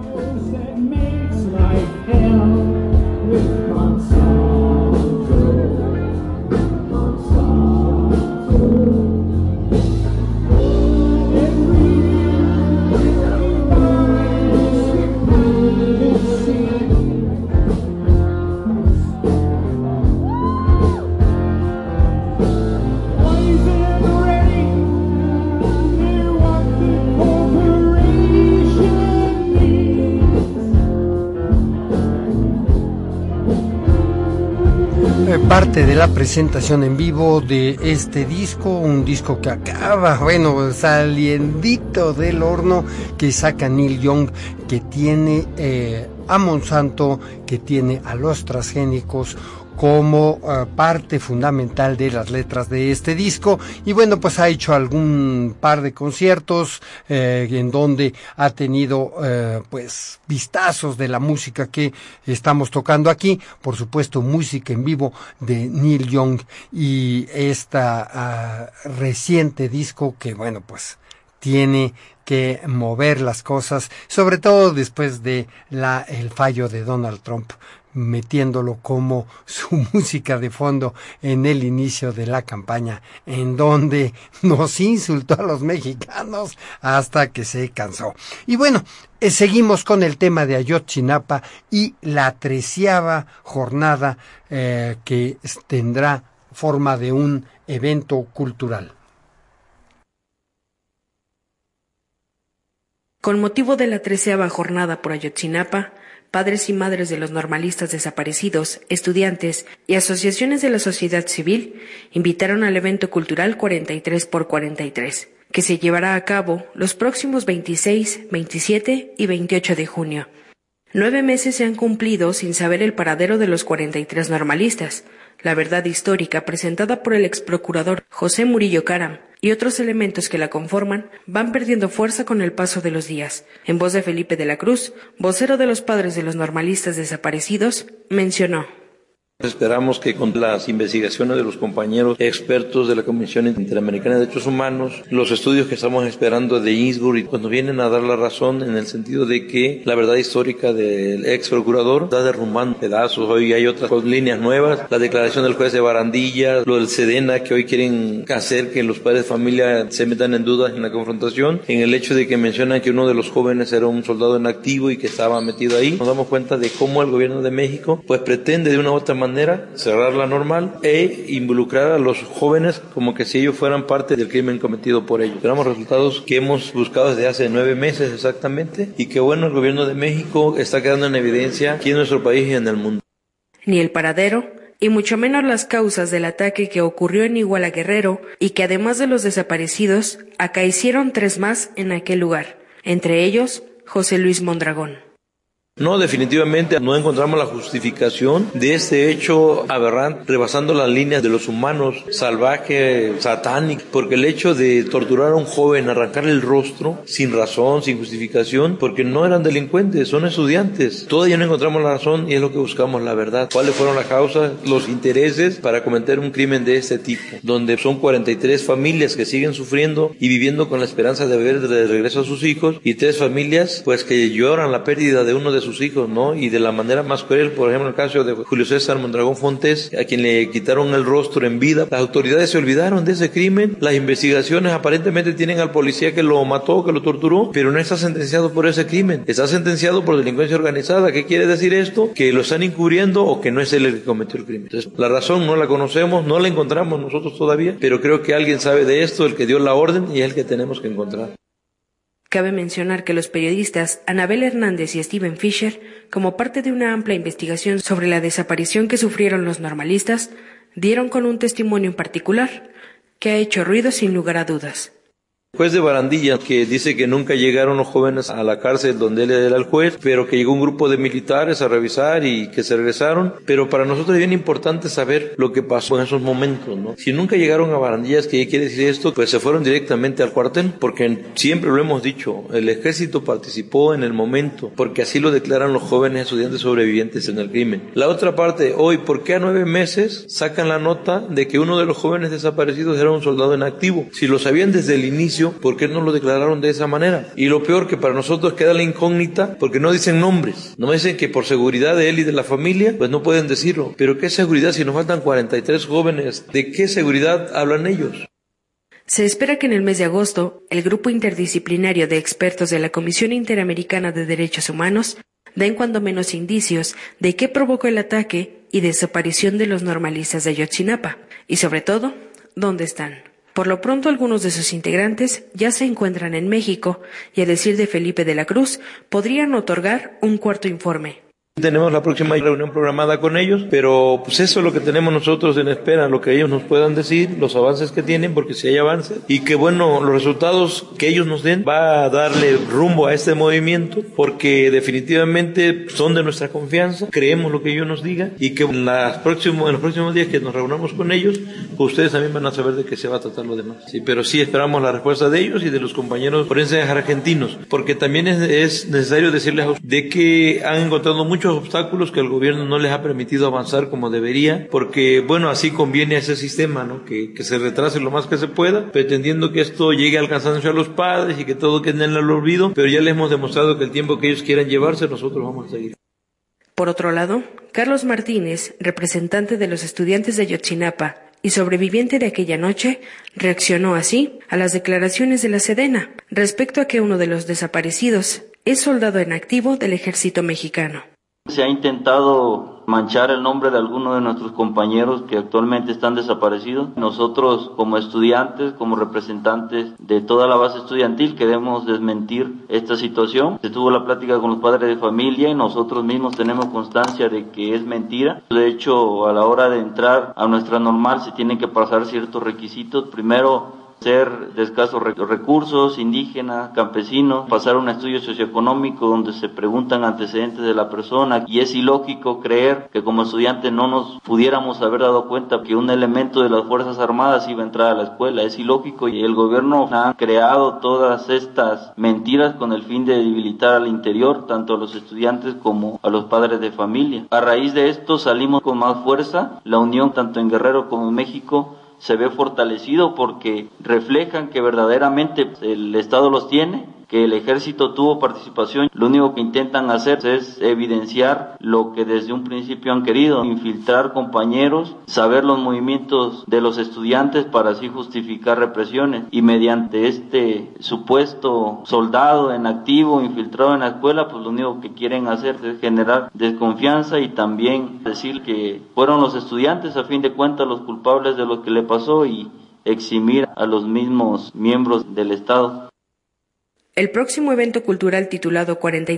Parte de la presentación en vivo de este disco, un disco que acaba, saliendito del horno, que saca Neil Young, que tiene a Monsanto, que tiene a los transgénicos como parte fundamental de las letras de este disco. Y bueno, pues ha hecho algún par de conciertos en donde ha tenido pues vistazos de la música que estamos tocando aquí, por supuesto música en vivo de Neil Young y esta reciente disco que bueno pues tiene que mover las cosas, sobre todo después de el fallo de Donald Trump, metiéndolo como su música de fondo en el inicio de la campaña, en donde nos insultó a los mexicanos hasta que se cansó. Y bueno, seguimos con el tema de Ayotzinapa y la 13ª jornada que tendrá forma de un evento cultural. Con motivo de la 13ª jornada por Ayotzinapa, padres y madres de los normalistas desaparecidos, estudiantes y asociaciones de la sociedad civil invitaron al evento cultural 43x43, que se llevará a cabo los próximos 26, 27 y 28 de junio. 9 meses se han cumplido sin saber el paradero de los 43 normalistas. La verdad histórica presentada por el exprocurador José Murillo Caram y otros elementos que la conforman van perdiendo fuerza con el paso de los días. En voz de Felipe de la Cruz, vocero de los padres de los normalistas desaparecidos, mencionó: Esperamos que con las investigaciones de los compañeros expertos de la Comisión Interamericana de Derechos Humanos, los estudios que estamos esperando de Innsbruck, cuando vienen a dar la razón en el sentido de que la verdad histórica del ex procurador está derrumbando pedazos. Hoy hay otras líneas nuevas, la declaración del juez de Barandilla, lo del Sedena, que hoy quieren hacer que los padres de familia se metan en dudas en la confrontación, en el hecho de que mencionan que uno de los jóvenes era un soldado en activo y que estaba metido ahí. Nos damos cuenta de cómo el gobierno de México pues pretende de una u otra manera cerrar la normal e involucrar a los jóvenes como que si ellos fueran parte del crimen cometido por ellos. Tenemos resultados que hemos buscado desde hace 9 meses exactamente y que bueno, el gobierno de México está quedando en evidencia aquí en nuestro país y en el mundo. Ni el paradero y mucho menos las causas del ataque que ocurrió en Iguala Guerrero y que además de los desaparecidos, acaecieron 3 más en aquel lugar, entre ellos José Luis Mondragón. No, definitivamente no encontramos la justificación de este hecho aberrante, rebasando las líneas de los humanos, salvaje, satánico, porque el hecho de torturar a un joven, arrancarle el rostro, sin razón, sin justificación, porque no eran delincuentes, son estudiantes. Todavía no encontramos la razón y es lo que buscamos, la verdad. ¿Cuáles fueron las causas, los intereses para cometer un crimen de este tipo? Donde son 43 familias que siguen sufriendo y viviendo con la esperanza de ver de regreso a sus hijos, y 3 familias pues que lloran la pérdida de uno de sus hijos, ¿no? Y de la manera más cruel, por ejemplo, el caso de Julio César Mondragón Fontés, a quien le quitaron el rostro en vida. Las autoridades se olvidaron de ese crimen. Las investigaciones aparentemente tienen al policía que lo mató, que lo torturó, pero no está sentenciado por ese crimen. Está sentenciado por delincuencia organizada. ¿Qué quiere decir esto? Que lo están encubriendo o que no es él el que cometió el crimen. Entonces, la razón no la conocemos, no la encontramos nosotros todavía, pero creo que alguien sabe de esto, el que dio la orden, y es el que tenemos que encontrar. Cabe mencionar que los periodistas Anabel Hernández y Steven Fisher, como parte de una amplia investigación sobre la desaparición que sufrieron los normalistas, dieron con un testimonio en particular que ha hecho ruido sin lugar a dudas. Juez de Barandilla, que dice que nunca llegaron los jóvenes a la cárcel donde él era el juez, pero que llegó un grupo de militares a revisar y que se regresaron. Pero para nosotros es bien importante saber lo que pasó en esos momentos, ¿no? Si nunca llegaron a Barandillas, ¿qué quiere decir esto? Pues se fueron directamente al cuartel, porque siempre lo hemos dicho, el ejército participó en el momento, porque así lo declaran los jóvenes estudiantes sobrevivientes en el crimen. La otra parte, hoy, ¿por qué a 9 meses sacan la nota de que uno de los jóvenes desaparecidos era un soldado en activo? Si lo sabían desde el inicio, ¿por qué no lo declararon de esa manera? Y lo peor, que para nosotros queda la incógnita, porque no dicen nombres, no dicen que por seguridad de él y de la familia, pues no pueden decirlo. Pero ¿qué seguridad si nos faltan 43 jóvenes? ¿De qué seguridad hablan ellos? Se espera que en el mes de agosto, el grupo interdisciplinario de expertos de la Comisión Interamericana de Derechos Humanos den cuando menos indicios de qué provocó el ataque y desaparición de los normalistas de Ayotzinapa, y sobre todo, dónde están. Por lo pronto, algunos de sus integrantes ya se encuentran en México y, a decir de Felipe de la Cruz, podrían otorgar un cuarto informe. Tenemos la próxima reunión programada con ellos, pero pues eso es lo que tenemos nosotros en espera, lo que ellos nos puedan decir, los avances que tienen, porque si hay avances, y que bueno, los resultados que ellos nos den va a darle rumbo a este movimiento, porque definitivamente son de nuestra confianza, creemos lo que ellos nos digan, y que en los próximos días que nos reunamos con ellos, pues ustedes también van a saber de qué se va a tratar lo demás. Sí, pero sí esperamos la respuesta de ellos y de los compañeros forenses argentinos, porque también es necesario decirles de que han encontrado muchos obstáculos que el gobierno no les ha permitido avanzar como debería, porque bueno, así conviene a ese sistema, ¿no? Que se retrase lo más que se pueda, pretendiendo que esto llegue al cansancio a los padres y que todo quede en el olvido, pero ya les hemos demostrado que el tiempo que ellos quieran llevarse, nosotros vamos a seguir. Por otro lado, Carlos Martínez, representante de los estudiantes de Ayotzinapa y sobreviviente de aquella noche, reaccionó así a las declaraciones de la Sedena respecto a que uno de los desaparecidos es soldado en activo del ejército mexicano. Se ha intentado manchar el nombre de algunos de nuestros compañeros que actualmente están desaparecidos. Nosotros, como estudiantes, como representantes de toda la base estudiantil, queremos desmentir esta situación. Se tuvo la plática con los padres de familia y nosotros mismos tenemos constancia de que es mentira. De hecho, a la hora de entrar a nuestra normal se tienen que pasar ciertos requisitos. Primero, ser de escasos recursos, indígenas, campesinos, pasar un estudio socioeconómico donde se preguntan antecedentes de la persona, y es ilógico creer que como estudiantes no nos pudiéramos haber dado cuenta que un elemento de las Fuerzas Armadas iba a entrar a la escuela. Es ilógico, y el gobierno ha creado todas estas mentiras con el fin de debilitar al interior, tanto a los estudiantes como a los padres de familia. A raíz de esto salimos con más fuerza. La unión tanto en Guerrero como en México se ve fortalecido porque reflejan que verdaderamente el Estado los tiene, que el ejército tuvo participación. Lo único que intentan hacer es evidenciar lo que desde un principio han querido, infiltrar compañeros, saber los movimientos de los estudiantes para así justificar represiones, y mediante este supuesto soldado en activo infiltrado en la escuela, pues lo único que quieren hacer es generar desconfianza y también decir que fueron los estudiantes a fin de cuentas los culpables de lo que le pasó y eximir a los mismos miembros del Estado. El próximo evento cultural titulado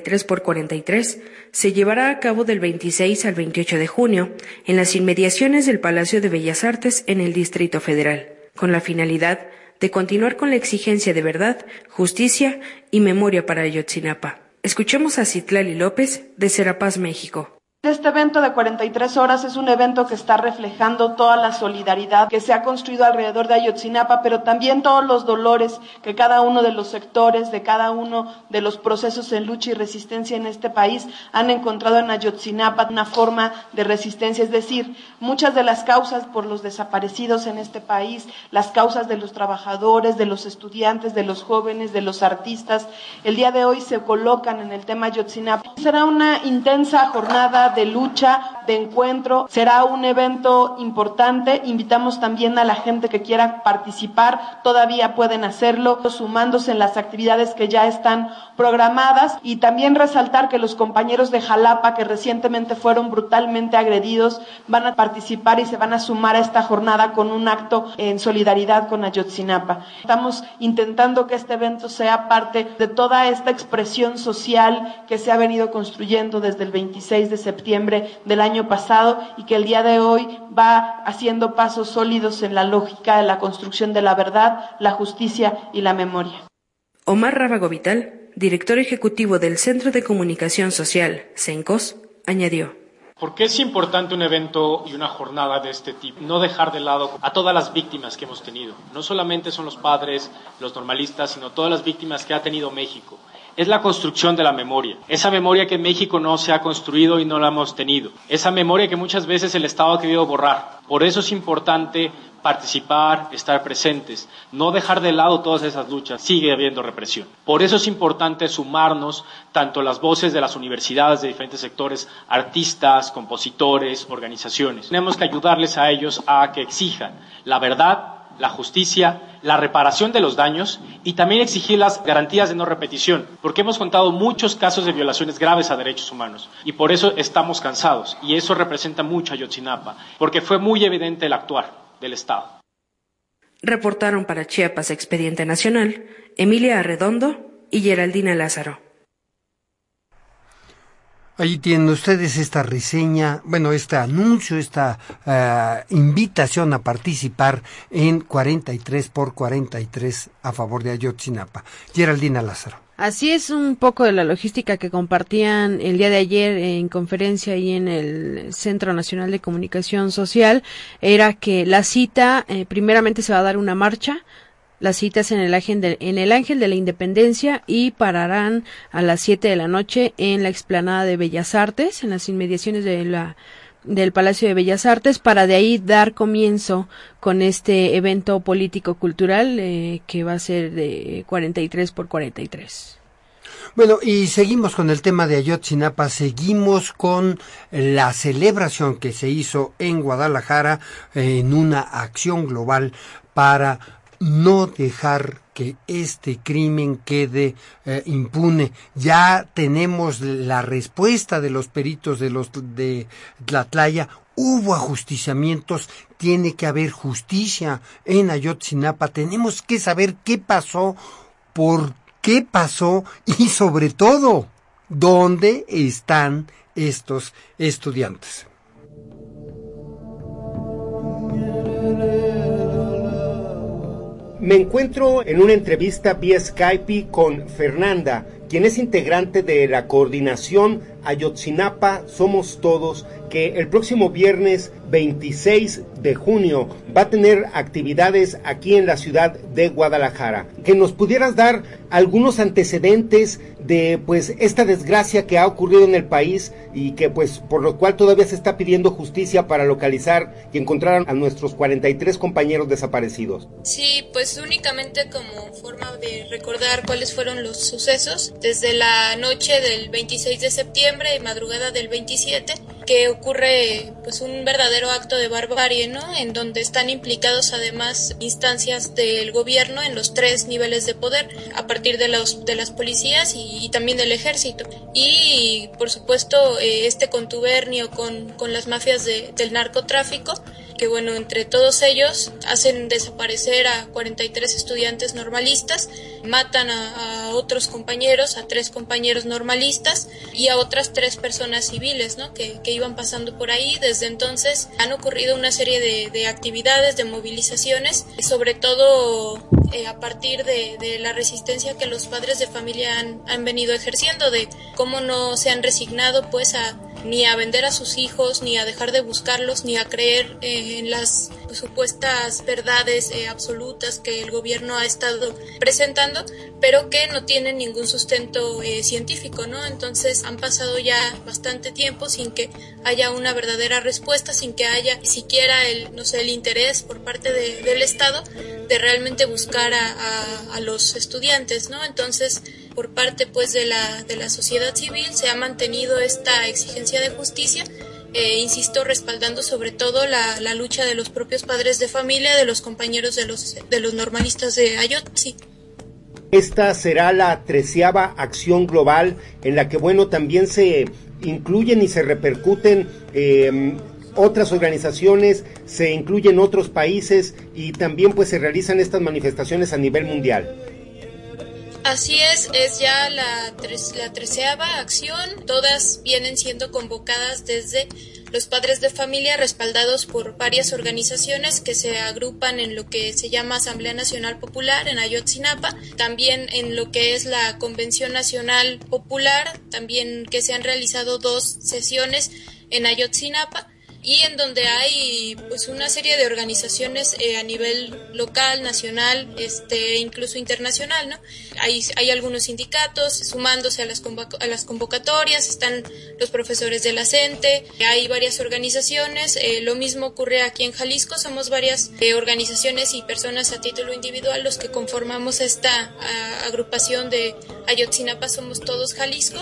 43x43 se llevará a cabo del 26 al 28 de junio en las inmediaciones del Palacio de Bellas Artes en el Distrito Federal, con la finalidad de continuar con la exigencia de verdad, justicia y memoria para Ayotzinapa. Escuchemos a Citlali López de Serapaz, México. Este evento de 43 horas es un evento que está reflejando toda la solidaridad que se ha construido alrededor de Ayotzinapa, pero también todos los dolores que cada uno de los sectores, de cada uno de los procesos en lucha y resistencia en este país han encontrado en Ayotzinapa una forma de resistencia. Es decir, muchas de las causas por los desaparecidos en este país, las causas de los trabajadores, de los estudiantes, de los jóvenes, de los artistas, el día de hoy se colocan en el tema Ayotzinapa. Será una intensa jornada de lucha, de encuentro, será un evento importante. Invitamos también a la gente que quiera participar, todavía pueden hacerlo, sumándose en las actividades que ya están programadas, y también resaltar que los compañeros de Jalapa, que recientemente fueron brutalmente agredidos, van a participar y se van a sumar a esta jornada con un acto en solidaridad con Ayotzinapa. Estamos intentando que este evento sea parte de toda esta expresión social que se ha venido construyendo desde el 26 de septiembre septiembre del año pasado y que el día de hoy va haciendo pasos sólidos en la lógica de la construcción de la verdad, la justicia y la memoria. Omar Rábago Vital, director ejecutivo del Centro de Comunicación Social, CENCOS, añadió: ¿Por qué es importante un evento y una jornada de este tipo? No dejar de lado a todas las víctimas que hemos tenido. No solamente son los padres, los normalistas, sino todas las víctimas que ha tenido México. Es la construcción de la memoria. Esa memoria que en México no se ha construido y no la hemos tenido. Esa memoria que muchas veces el Estado ha querido borrar. Por eso es importante participar, estar presentes, no dejar de lado todas esas luchas. Sigue habiendo represión. Por eso es importante sumarnos tanto las voces de las universidades de diferentes sectores, artistas, compositores, organizaciones. Tenemos que ayudarles a ellos a que exijan la verdad, la justicia, la reparación de los daños y también exigir las garantías de no repetición, porque hemos contado muchos casos de violaciones graves a derechos humanos y por eso estamos cansados y eso representa mucho a Ayotzinapa, porque fue muy evidente el actuar del Estado. Reportaron para Chiapas Expediente Nacional Emilia Arredondo y Geraldina Lázaro. Ahí tienen ustedes esta reseña, este anuncio, esta invitación a participar en 43x43 a favor de Ayotzinapa. Geraldina Lázaro. Así es, un poco de la logística que compartían el día de ayer en conferencia y en el Centro Nacional de Comunicación Social, era que la cita, primeramente se va a dar una marcha. La cita es en el Ángel de la Independencia y pararán a las 7 de la noche en la explanada de Bellas Artes, en las inmediaciones del Palacio de Bellas Artes, para de ahí dar comienzo con este evento político-cultural que va a ser de 43x43. Bueno, y seguimos con el tema de Ayotzinapa, seguimos con la celebración que se hizo en Guadalajara en una acción global para no dejar que este crimen quede impune. Ya tenemos la respuesta de los peritos de Tlatlaya. Hubo ajusticiamientos, tiene que haber justicia en Ayotzinapa. Tenemos que saber qué pasó, por qué pasó y sobre todo, ¿dónde están estos estudiantes? Me encuentro en una entrevista vía Skype con Fernanda, quien es integrante de la coordinación Ayotzinapa Somos Todos, que el próximo viernes 26 de junio va a tener actividades aquí en la ciudad de Guadalajara. Que nos pudieras dar algunos antecedentes de esta desgracia que ha ocurrido en el país y que por lo cual todavía se está pidiendo justicia para localizar y encontrar a nuestros 43 compañeros desaparecidos. Sí, únicamente como forma de recordar cuáles fueron los sucesos desde la noche del 26 de septiembre y madrugada del 27, que ocurre un verdadero acto de barbarie, ¿no? En donde están implicados además instancias del gobierno en los 3 niveles de poder, a partir de las policías y también del ejército. Y por supuesto este contubernio con las mafias del narcotráfico, que entre todos ellos hacen desaparecer a 43 estudiantes normalistas, matan a otros compañeros, a 3 compañeros normalistas y a otras 3 personas civiles, ¿no? que iban pasando por ahí. Desde entonces han ocurrido una serie de actividades, de movilizaciones, sobre todo a partir de la resistencia que los padres de familia han venido ejerciendo, de cómo no se han resignado ni a vender a sus hijos, ni a dejar de buscarlos, ni a creer en las supuestas verdades absolutas que el gobierno ha estado presentando, pero que no tienen ningún sustento científico, ¿no? Entonces han pasado ya bastante tiempo sin que haya una verdadera respuesta, sin que haya siquiera el interés por parte del Estado de realmente buscar a los estudiantes, ¿no? Entonces, por parte de la sociedad civil se ha mantenido esta exigencia de justicia, insisto, respaldando sobre todo la lucha de los propios padres de familia, de los compañeros de los normalistas de Ayotzi. Esta será la 13ª acción global en la que también se incluyen y se repercuten otras organizaciones, se incluyen otros países y también se realizan estas manifestaciones a nivel mundial. Así es ya la 13ª acción. Todas vienen siendo convocadas desde los padres de familia, respaldados por varias organizaciones que se agrupan en lo que se llama Asamblea Nacional Popular en Ayotzinapa, también en lo que es la Convención Nacional Popular, también que se han realizado 2 sesiones en Ayotzinapa, y en donde hay pues una serie de organizaciones a nivel local, nacional, incluso internacional, ¿no? Hay algunos sindicatos sumándose a las convocatorias, están los profesores de la CENTE, hay varias organizaciones, lo mismo ocurre aquí en Jalisco, somos varias organizaciones y personas a título individual los que conformamos esta agrupación de Ayotzinapa Somos Todos Jalisco.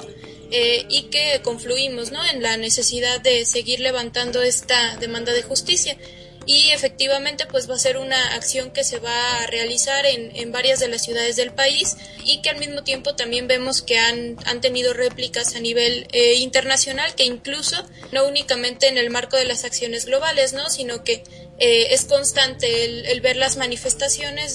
Y que confluimos, ¿no?, en la necesidad de seguir levantando esta demanda de justicia. Y efectivamente pues va a ser una acción que se va a realizar en varias de las ciudades del país, y que al mismo tiempo también vemos que han tenido réplicas a nivel internacional, que incluso no únicamente en el marco de las acciones globales, ¿no?, sino que es constante el ver las manifestaciones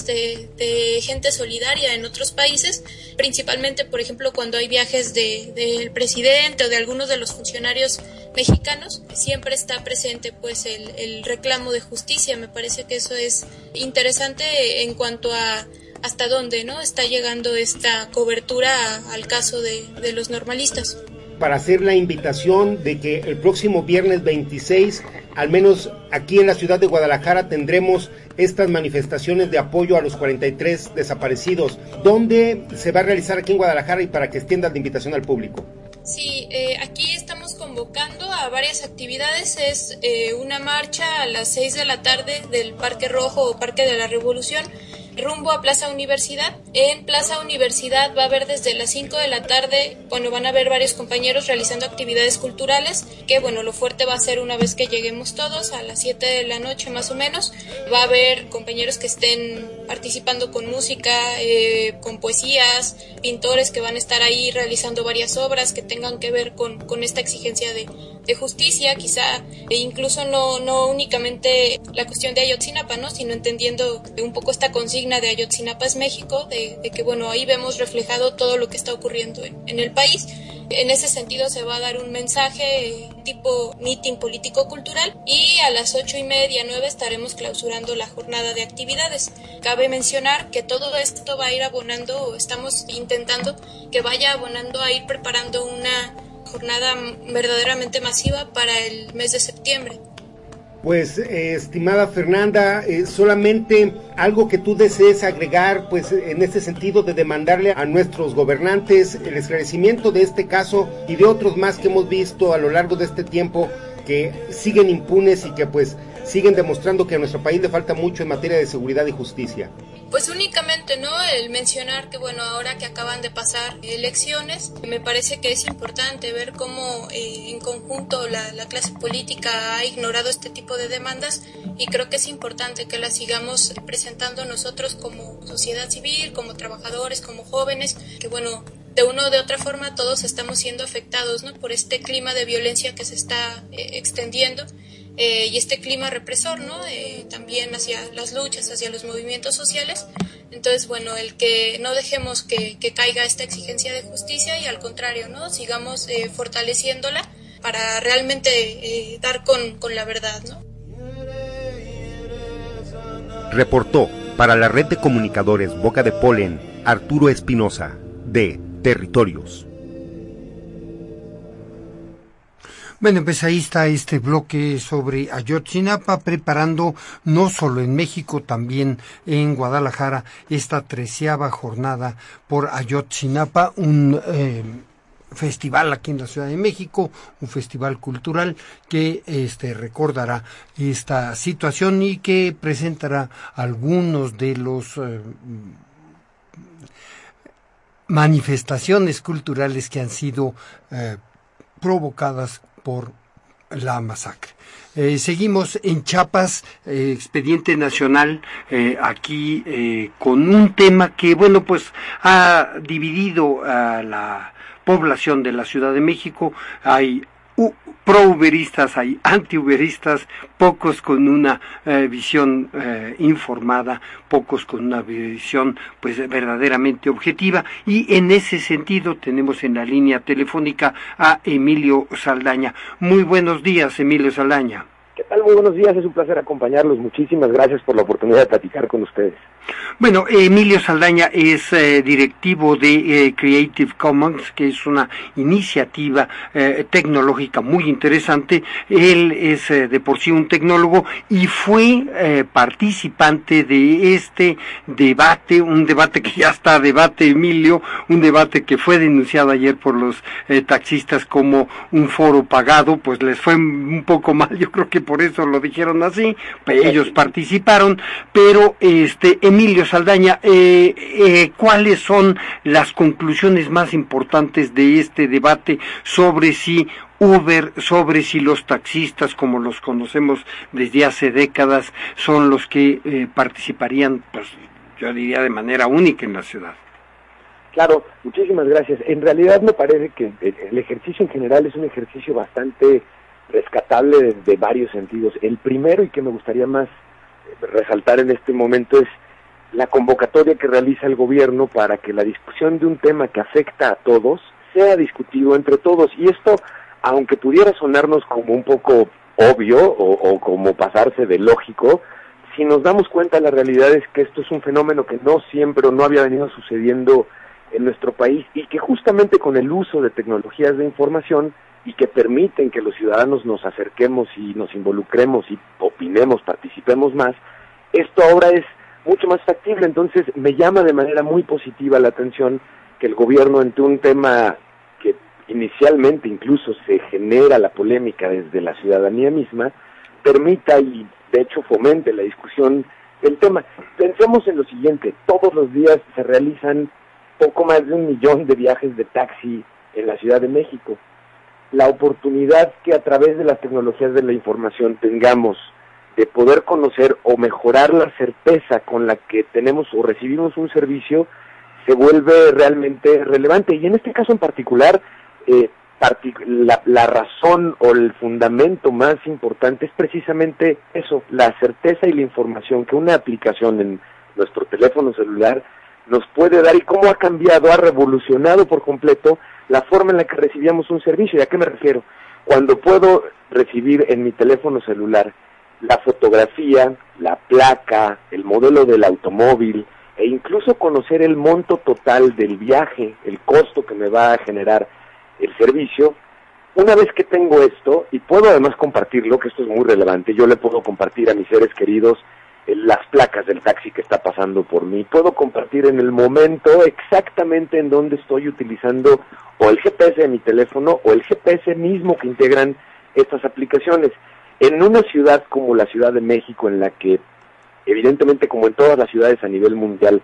de gente solidaria en otros países, principalmente, por ejemplo, cuando hay viajes del presidente o de algunos de los funcionarios mexicanos, siempre está presente pues el reclamo de justicia. Me parece que eso es interesante en cuanto a hasta dónde, ¿no?, está llegando esta cobertura al caso de los normalistas. Para hacer la invitación de que el próximo viernes 26, al menos aquí en la ciudad de Guadalajara, tendremos estas manifestaciones de apoyo a los 43 desaparecidos. ¿Dónde se va a realizar aquí en Guadalajara, y para que extiendas la invitación al público? Sí, aquí estamos convocando a varias actividades. Es una marcha a las 6 de la tarde del Parque Rojo o Parque de la Revolución, rumbo a Plaza Universidad. En Plaza Universidad va a haber desde las 5 de la tarde, van a haber varios compañeros realizando actividades culturales, que lo fuerte va a ser una vez que lleguemos todos, a las 7 de la noche más o menos. Va a haber compañeros que estén participando con música, con poesías, pintores que van a estar ahí realizando varias obras que tengan que ver con esta exigencia de justicia, quizá incluso no únicamente la cuestión de Ayotzinapa, ¿no?, sino entendiendo un poco esta consigna de Ayotzinapa es México, de que ahí vemos reflejado todo lo que está ocurriendo en el país. En ese sentido se va a dar un mensaje tipo meeting político-cultural, y a las 8:30, 9 estaremos clausurando la jornada de actividades. Cabe mencionar que todo esto va a ir abonando, o estamos intentando que vaya abonando a ir preparando una jornada verdaderamente masiva para el mes de septiembre. Pues, estimada Fernanda, solamente algo que tú desees agregar, pues, en este sentido de demandarle a nuestros gobernantes el esclarecimiento de este caso y de otros más que hemos visto a lo largo de este tiempo, que siguen impunes y que pues siguen demostrando que a nuestro país le falta mucho en materia de seguridad y justicia. Pues únicamente, ¿no?, el mencionar que, ahora que acaban de pasar elecciones, me parece que es importante ver cómo en conjunto la clase política ha ignorado este tipo de demandas, y creo que es importante que las sigamos presentando nosotros como sociedad civil, como trabajadores, como jóvenes, que de una o de otra forma todos estamos siendo afectados, ¿no?, por este clima de violencia que se está extendiendo. Y este clima represor, ¿no?, también hacia las luchas, hacia los movimientos sociales. Entonces, el que no dejemos que caiga esta exigencia de justicia, y al contrario, ¿no?, sigamos fortaleciéndola para realmente dar con la verdad, ¿no? Reportó para la red de comunicadores Boca de Polen, Arturo Espinosa, de Territorios. Bueno, pues ahí está este bloque sobre Ayotzinapa, preparando no solo en México, también en Guadalajara, esta 13ª jornada por Ayotzinapa, un festival aquí en la Ciudad de México, un festival cultural que recordará esta situación y que presentará algunos de los manifestaciones culturales que han sido provocadas por la masacre. Seguimos en Chiapas, Expediente Nacional, aquí con un tema que, pues ha dividido a la población de la Ciudad de México. Hay pro-uberistas, hay anti-uberistas, pocos con una visión informada, pocos con una visión pues verdaderamente objetiva, y en ese sentido tenemos en la línea telefónica a Emilio Saldaña. Muy buenos días, Emilio Saldaña. ¿Qué tal? Muy buenos días, es un placer acompañarlos. Muchísimas gracias por la oportunidad de platicar con ustedes. Bueno, Emilio Saldaña es directivo de Creative Commons, que es una iniciativa tecnológica muy interesante. Él es de por sí un tecnólogo y fue participante de este debate, un debate que ya está Emilio, un debate que fue denunciado ayer por los taxistas como un foro pagado. Pues les fue un poco mal, yo creo que por eso lo dijeron así, ellos participaron, pero Emilio Saldaña, ¿cuáles son las conclusiones más importantes de este debate sobre si Uber, sobre si los taxistas, como los conocemos desde hace décadas, son los que participarían, pues yo diría de manera única en la ciudad? Claro, muchísimas gracias. En realidad me parece que el ejercicio en general es un ejercicio bastante rescatable desde varios sentidos. El primero, y que me gustaría más resaltar en este momento, es la convocatoria que realiza el gobierno para que la discusión de un tema que afecta a todos sea discutido entre todos. Y esto, aunque pudiera sonarnos como un poco obvio o como pasarse de lógico, si nos damos cuenta, la realidad es que esto es un fenómeno que no siempre o no había venido sucediendo en nuestro país, y que justamente con el uso de tecnologías de información y que permiten que los ciudadanos nos acerquemos y nos involucremos y opinemos, participemos más, esto ahora es mucho más factible. Entonces me llama de manera muy positiva la atención que el gobierno, ante un tema que inicialmente incluso se genera la polémica desde la ciudadanía misma, permita y de hecho fomente la discusión del tema. Pensemos en lo siguiente: todos los días se realizan poco más de 1 millón de viajes de taxi en la Ciudad de México. La oportunidad que a través de las tecnologías de la información tengamos de poder conocer o mejorar la certeza con la que tenemos o recibimos un servicio se vuelve realmente relevante. Y en este caso en particular, la razón o el fundamento más importante es precisamente eso, la certeza y la información que una aplicación en nuestro teléfono celular nos puede dar, y cómo ha cambiado, ha revolucionado por completo la forma en la que recibíamos un servicio. ¿Y a qué me refiero? Cuando puedo recibir en mi teléfono celular la fotografía, la placa, el modelo del automóvil, e incluso conocer el monto total del viaje, el costo que me va a generar el servicio, una vez que tengo esto, y puedo además compartirlo, que esto es muy relevante, yo le puedo compartir a mis seres queridos las placas del taxi que está pasando por mí, puedo compartir en el momento exactamente en dónde estoy utilizando o el GPS de mi teléfono o el GPS mismo que integran estas aplicaciones. En una ciudad como la Ciudad de México, en la que evidentemente, como en todas las ciudades a nivel mundial,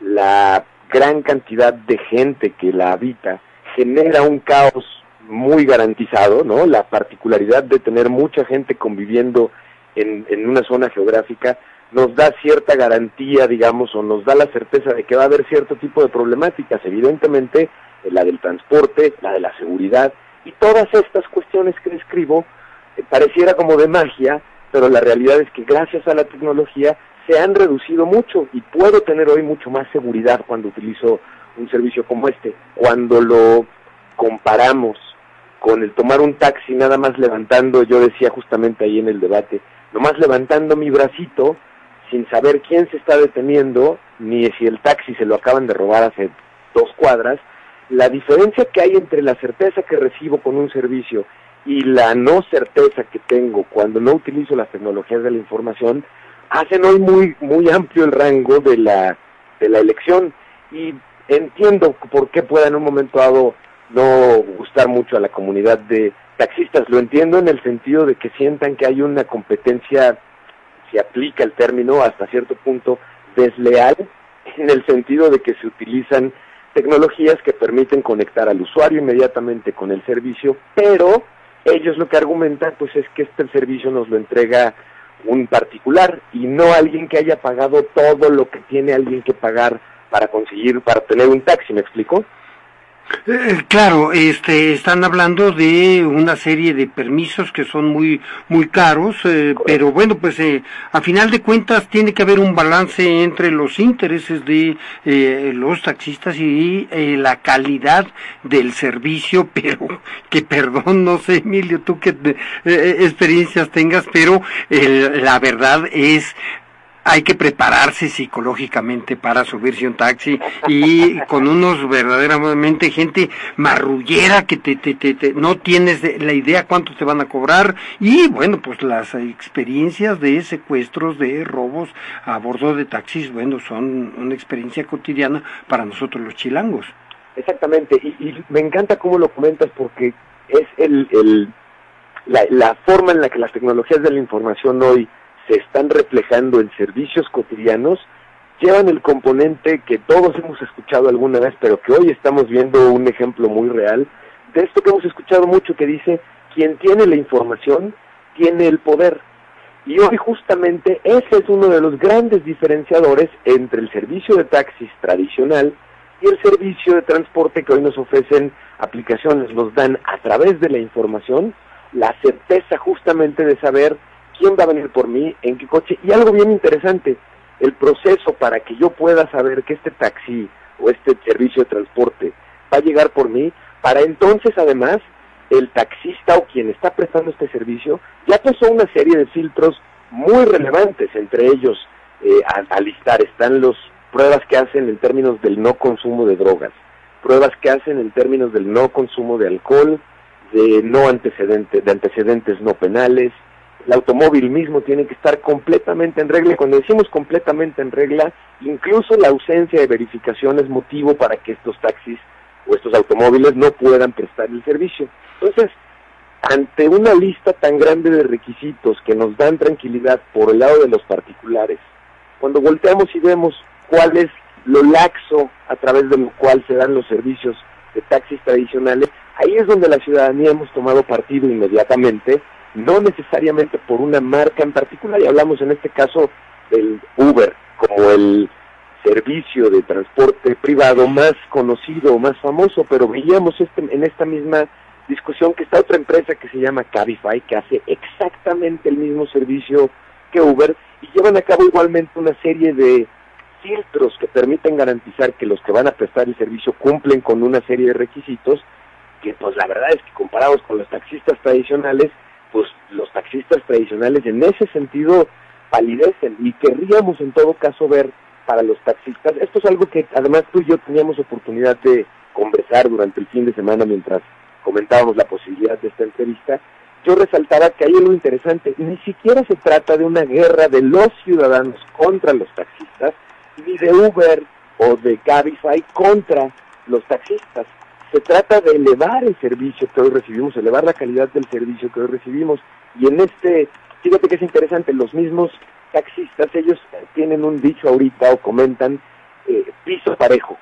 la gran cantidad de gente que la habita genera un caos muy garantizado, ¿no? La particularidad de tener mucha gente conviviendo en una zona geográfica nos da cierta garantía, digamos, o nos da la certeza de que va a haber cierto tipo de problemáticas, evidentemente la del transporte, la de la seguridad, y todas estas cuestiones que describo pareciera como de magia, pero la realidad es que gracias a la tecnología se han reducido mucho, y puedo tener hoy mucho más seguridad cuando utilizo un servicio como este. Cuando lo comparamos con el tomar un taxi nada más levantando, yo decía justamente ahí en el debate, nomás levantando mi bracito, sin saber quién se está deteniendo, ni si el taxi se lo acaban de robar hace 2 cuadras, la diferencia que hay entre la certeza que recibo con un servicio y la no certeza que tengo cuando no utilizo las tecnologías de la información, hacen hoy muy amplio el rango de la elección, y entiendo por qué pueda en un momento dado no gustar mucho a la comunidad de taxistas. Lo entiendo en el sentido de que sientan que hay una competencia, si aplica el término hasta cierto punto, desleal, en el sentido de que se utilizan tecnologías que permiten conectar al usuario inmediatamente con el servicio, pero ellos lo que argumentan pues es que este servicio nos lo entrega un particular y no alguien que haya pagado todo lo que tiene alguien que pagar para tener un taxi. ¿Me explico? Claro, están hablando de una serie de permisos que son muy caros, pero bueno, pues a final de cuentas tiene que haber un balance entre los intereses de los taxistas y la calidad del servicio, pero que perdón, no sé, Emilio, tú qué experiencias tengas, pero la verdad es hay que prepararse psicológicamente para subirse a un taxi y con unos verdaderamente gente marrullera que te no tienes la idea cuánto te van a cobrar y bueno, pues las experiencias de secuestros, de robos a bordo de taxis, bueno, son una experiencia cotidiana para nosotros los chilangos. Exactamente, y me encanta cómo lo comentas porque es la forma en la que las tecnologías de la información hoy se están reflejando en servicios cotidianos, llevan el componente que todos hemos escuchado alguna vez, pero que hoy estamos viendo un ejemplo muy real, de esto que hemos escuchado mucho que dice, quien tiene la información, tiene el poder. Y hoy justamente ese es uno de los grandes diferenciadores entre el servicio de taxis tradicional y el servicio de transporte que hoy nos ofrecen aplicaciones, nos dan a través de la información la certeza justamente de saber quién va a venir por mí, en qué coche, y algo bien interesante, el proceso para que yo pueda saber que este taxi o este servicio de transporte va a llegar por mí, para entonces además el taxista o quien está prestando este servicio ya pasó una serie de filtros muy relevantes, entre ellos a listar están las pruebas que hacen en términos del no consumo de drogas, pruebas que hacen en términos del no consumo de alcohol, de antecedentes no penales. El automóvil mismo tiene que estar completamente en regla. Cuando decimos completamente en regla, incluso la ausencia de verificación es motivo para que estos taxis o estos automóviles no puedan prestar el servicio. Entonces, ante una lista tan grande de requisitos que nos dan tranquilidad por el lado de los particulares, cuando volteamos y vemos cuál es lo laxo a través de lo cual se dan los servicios de taxis tradicionales, ahí es donde la ciudadanía hemos tomado partido inmediatamente, no necesariamente por una marca en particular, y hablamos en este caso del Uber como el servicio de transporte privado más conocido, más famoso, pero veíamos en esta misma discusión que está otra empresa que se llama Cabify, que hace exactamente el mismo servicio que Uber, y llevan a cabo igualmente una serie de filtros que permiten garantizar que los que van a prestar el servicio cumplen con una serie de requisitos, que pues la verdad es que comparados con los taxistas tradicionales, pues los taxistas tradicionales en ese sentido palidecen, y querríamos en todo caso ver para los taxistas, esto es algo que además tú y yo teníamos oportunidad de conversar durante el fin de semana mientras comentábamos la posibilidad de esta entrevista, yo resaltaba que hay algo interesante, ni siquiera se trata de una guerra de los ciudadanos contra los taxistas, ni de Uber o de Cabify contra los taxistas. Se trata de elevar el servicio que hoy recibimos, elevar la calidad del servicio que hoy recibimos. Y fíjate que es interesante, los mismos taxistas, ellos tienen un dicho ahorita o comentan piso parejo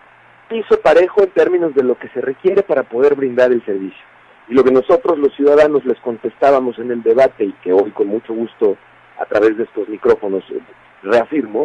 en términos de lo que se requiere para poder brindar el servicio. Y lo que nosotros los ciudadanos les contestábamos en el debate y que hoy con mucho gusto a través de estos micrófonos reafirmo,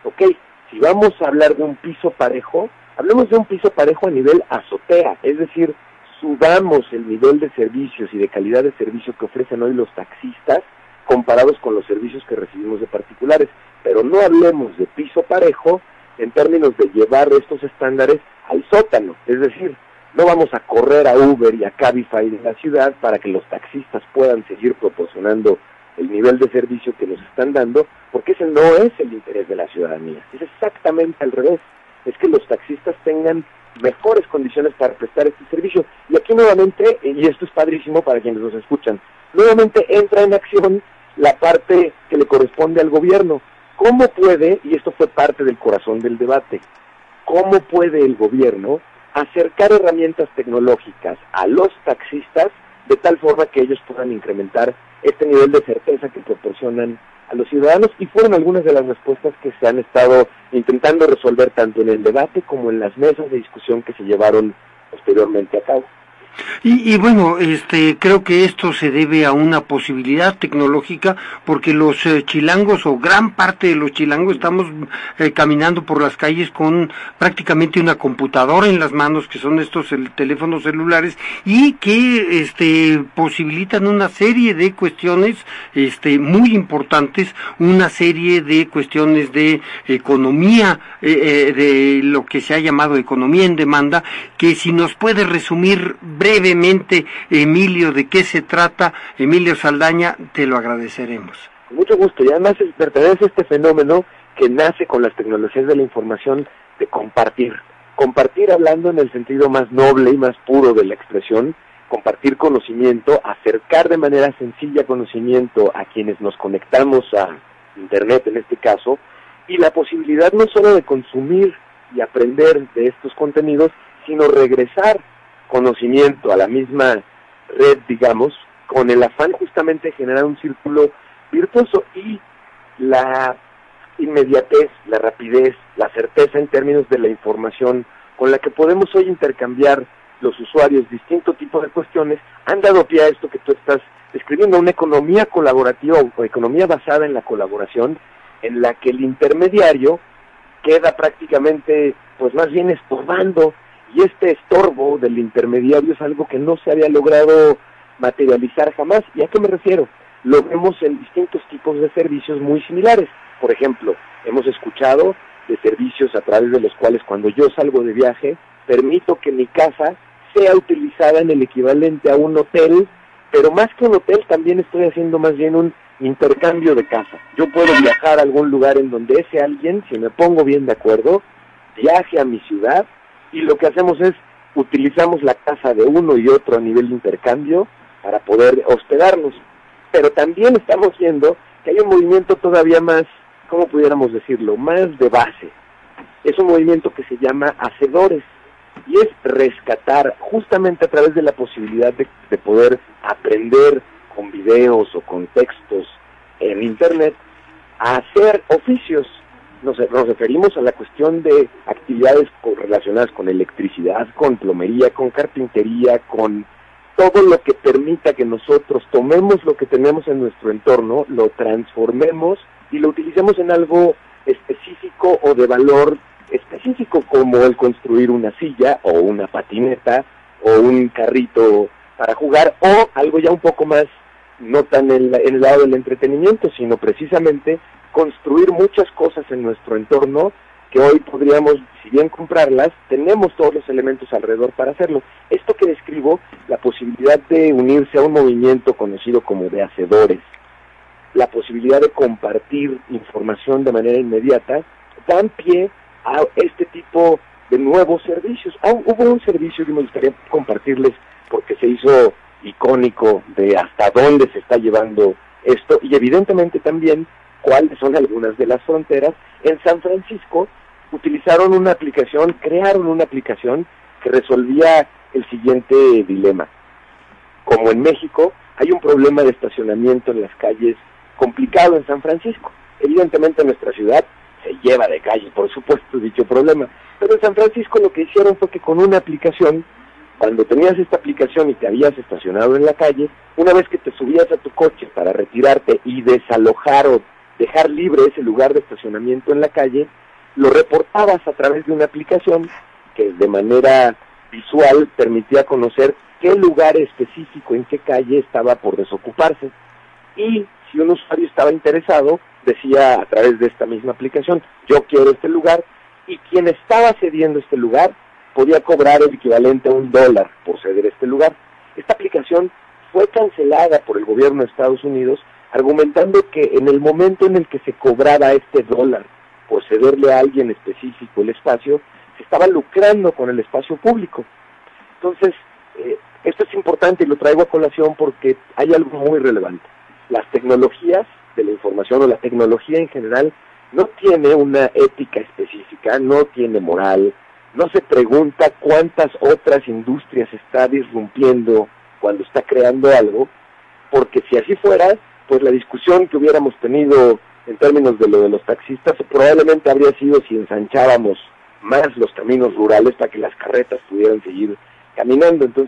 si vamos a hablar de un piso parejo, hablemos de un piso parejo a nivel azotea, es decir, subamos el nivel de servicios y de calidad de servicio que ofrecen hoy los taxistas comparados con los servicios que recibimos de particulares, pero no hablemos de piso parejo en términos de llevar estos estándares al sótano, es decir, no vamos a correr a Uber y a Cabify de la ciudad para que los taxistas puedan seguir proporcionando el nivel de servicio que nos están dando, porque ese no es el interés de la ciudadanía, es exactamente al revés. Es que los taxistas tengan mejores condiciones para prestar este servicio. Y aquí nuevamente, y esto es padrísimo para quienes nos escuchan, nuevamente entra en acción la parte que le corresponde al gobierno. ¿Cómo puede, y esto fue parte del corazón del debate, cómo puede el gobierno acercar herramientas tecnológicas a los taxistas de tal forma que ellos puedan incrementar este nivel de certeza que proporcionan a los ciudadanos? Y fueron algunas de las respuestas que se han estado intentando resolver tanto en el debate como en las mesas de discusión que se llevaron posteriormente a cabo. Y bueno, creo que esto se debe a una posibilidad tecnológica, porque los chilangos, o gran parte de los chilangos, estamos caminando por las calles con prácticamente una computadora en las manos, que son estos teléfonos celulares, y que posibilitan una serie de cuestiones muy importantes, una serie de cuestiones de economía, de lo que se ha llamado economía en demanda, que si nos puede resumir brevemente, Emilio, de qué se trata, Emilio Saldaña, te lo agradeceremos. Con mucho gusto, y además pertenece a este fenómeno que nace con las tecnologías de la información de compartir. Compartir hablando en el sentido más noble y más puro de la expresión, compartir conocimiento, acercar de manera sencilla conocimiento a quienes nos conectamos a Internet en este caso, y la posibilidad no solo de consumir y aprender de estos contenidos, sino regresar conocimiento a la misma red, digamos, con el afán justamente de generar un círculo virtuoso, y la inmediatez, la rapidez, la certeza en términos de la información con la que podemos hoy intercambiar los usuarios distintos tipos de cuestiones, han dado pie a esto que tú estás describiendo, una economía colaborativa o economía basada en la colaboración, en la que el intermediario queda prácticamente, pues más bien estorbando, y este estorbo del intermediario es algo que no se había logrado materializar jamás. ¿Y a qué me refiero? Lo vemos en distintos tipos de servicios muy similares. Por ejemplo, hemos escuchado de servicios a través de los cuales cuando yo salgo de viaje, permito que mi casa sea utilizada en el equivalente a un hotel, pero más que un hotel también estoy haciendo más bien un intercambio de casa. Yo puedo viajar a algún lugar en donde ese alguien, si me pongo bien de acuerdo, viaje a mi ciudad, y lo que hacemos es utilizamos la casa de uno y otro a nivel de intercambio para poder hospedarnos. Pero también estamos viendo que hay un movimiento todavía más, ¿cómo pudiéramos decirlo?, más de base. Es un movimiento que se llama hacedores, y es rescatar justamente a través de la posibilidad de poder aprender con videos o con textos en Internet a hacer oficios. Nos referimos a la cuestión de actividades relacionadas con electricidad, con plomería, con carpintería, con todo lo que permita que nosotros tomemos lo que tenemos en nuestro entorno, lo transformemos y lo utilicemos en algo específico o de valor específico, como el construir una silla o una patineta o un carrito para jugar, o algo ya un poco más, no tan en el lado del entretenimiento, sino precisamente construir muchas cosas en nuestro entorno que hoy podríamos, si bien comprarlas, tenemos todos los elementos alrededor para hacerlo. Esto que describo, la posibilidad de unirse a un movimiento conocido como de hacedores, la posibilidad de compartir información de manera inmediata, dan pie a este tipo de nuevos servicios. Hubo un servicio que me gustaría compartirles porque se hizo icónico de hasta dónde se está llevando esto, y evidentemente también cuáles son algunas de las fronteras. En San Francisco utilizaron una aplicación, crearon una aplicación que resolvía el siguiente dilema. Como en México, hay un problema de estacionamiento en las calles complicado en San Francisco. Evidentemente nuestra ciudad se lleva de calle, por supuesto, dicho problema. Pero en San Francisco lo que hicieron fue que con una aplicación, cuando tenías esta aplicación y te habías estacionado en la calle, una vez que te subías a tu coche para retirarte y desalojar o dejar libre ese lugar de estacionamiento en la calle, lo reportabas a través de una aplicación que de manera visual permitía conocer qué lugar específico, en qué calle estaba por desocuparse. Y si un usuario estaba interesado, decía a través de esta misma aplicación, yo quiero este lugar, y quien estaba cediendo este lugar podía cobrar el equivalente a $1 por ceder este lugar. Esta aplicación fue cancelada por el gobierno de Estados Unidos, argumentando que en el momento en el que se cobraba este $1 por cederle a alguien específico el espacio, se estaba lucrando con el espacio público. Entonces, esto es importante y lo traigo a colación porque hay algo muy relevante. Las tecnologías de la información o la tecnología en general no tiene una ética específica, no tiene moral, no se pregunta cuántas otras industrias está disrumpiendo cuando está creando algo, porque si así fuera, pues la discusión que hubiéramos tenido en términos de lo de los taxistas probablemente habría sido si ensanchábamos más los caminos rurales para que las carretas pudieran seguir caminando. Entonces,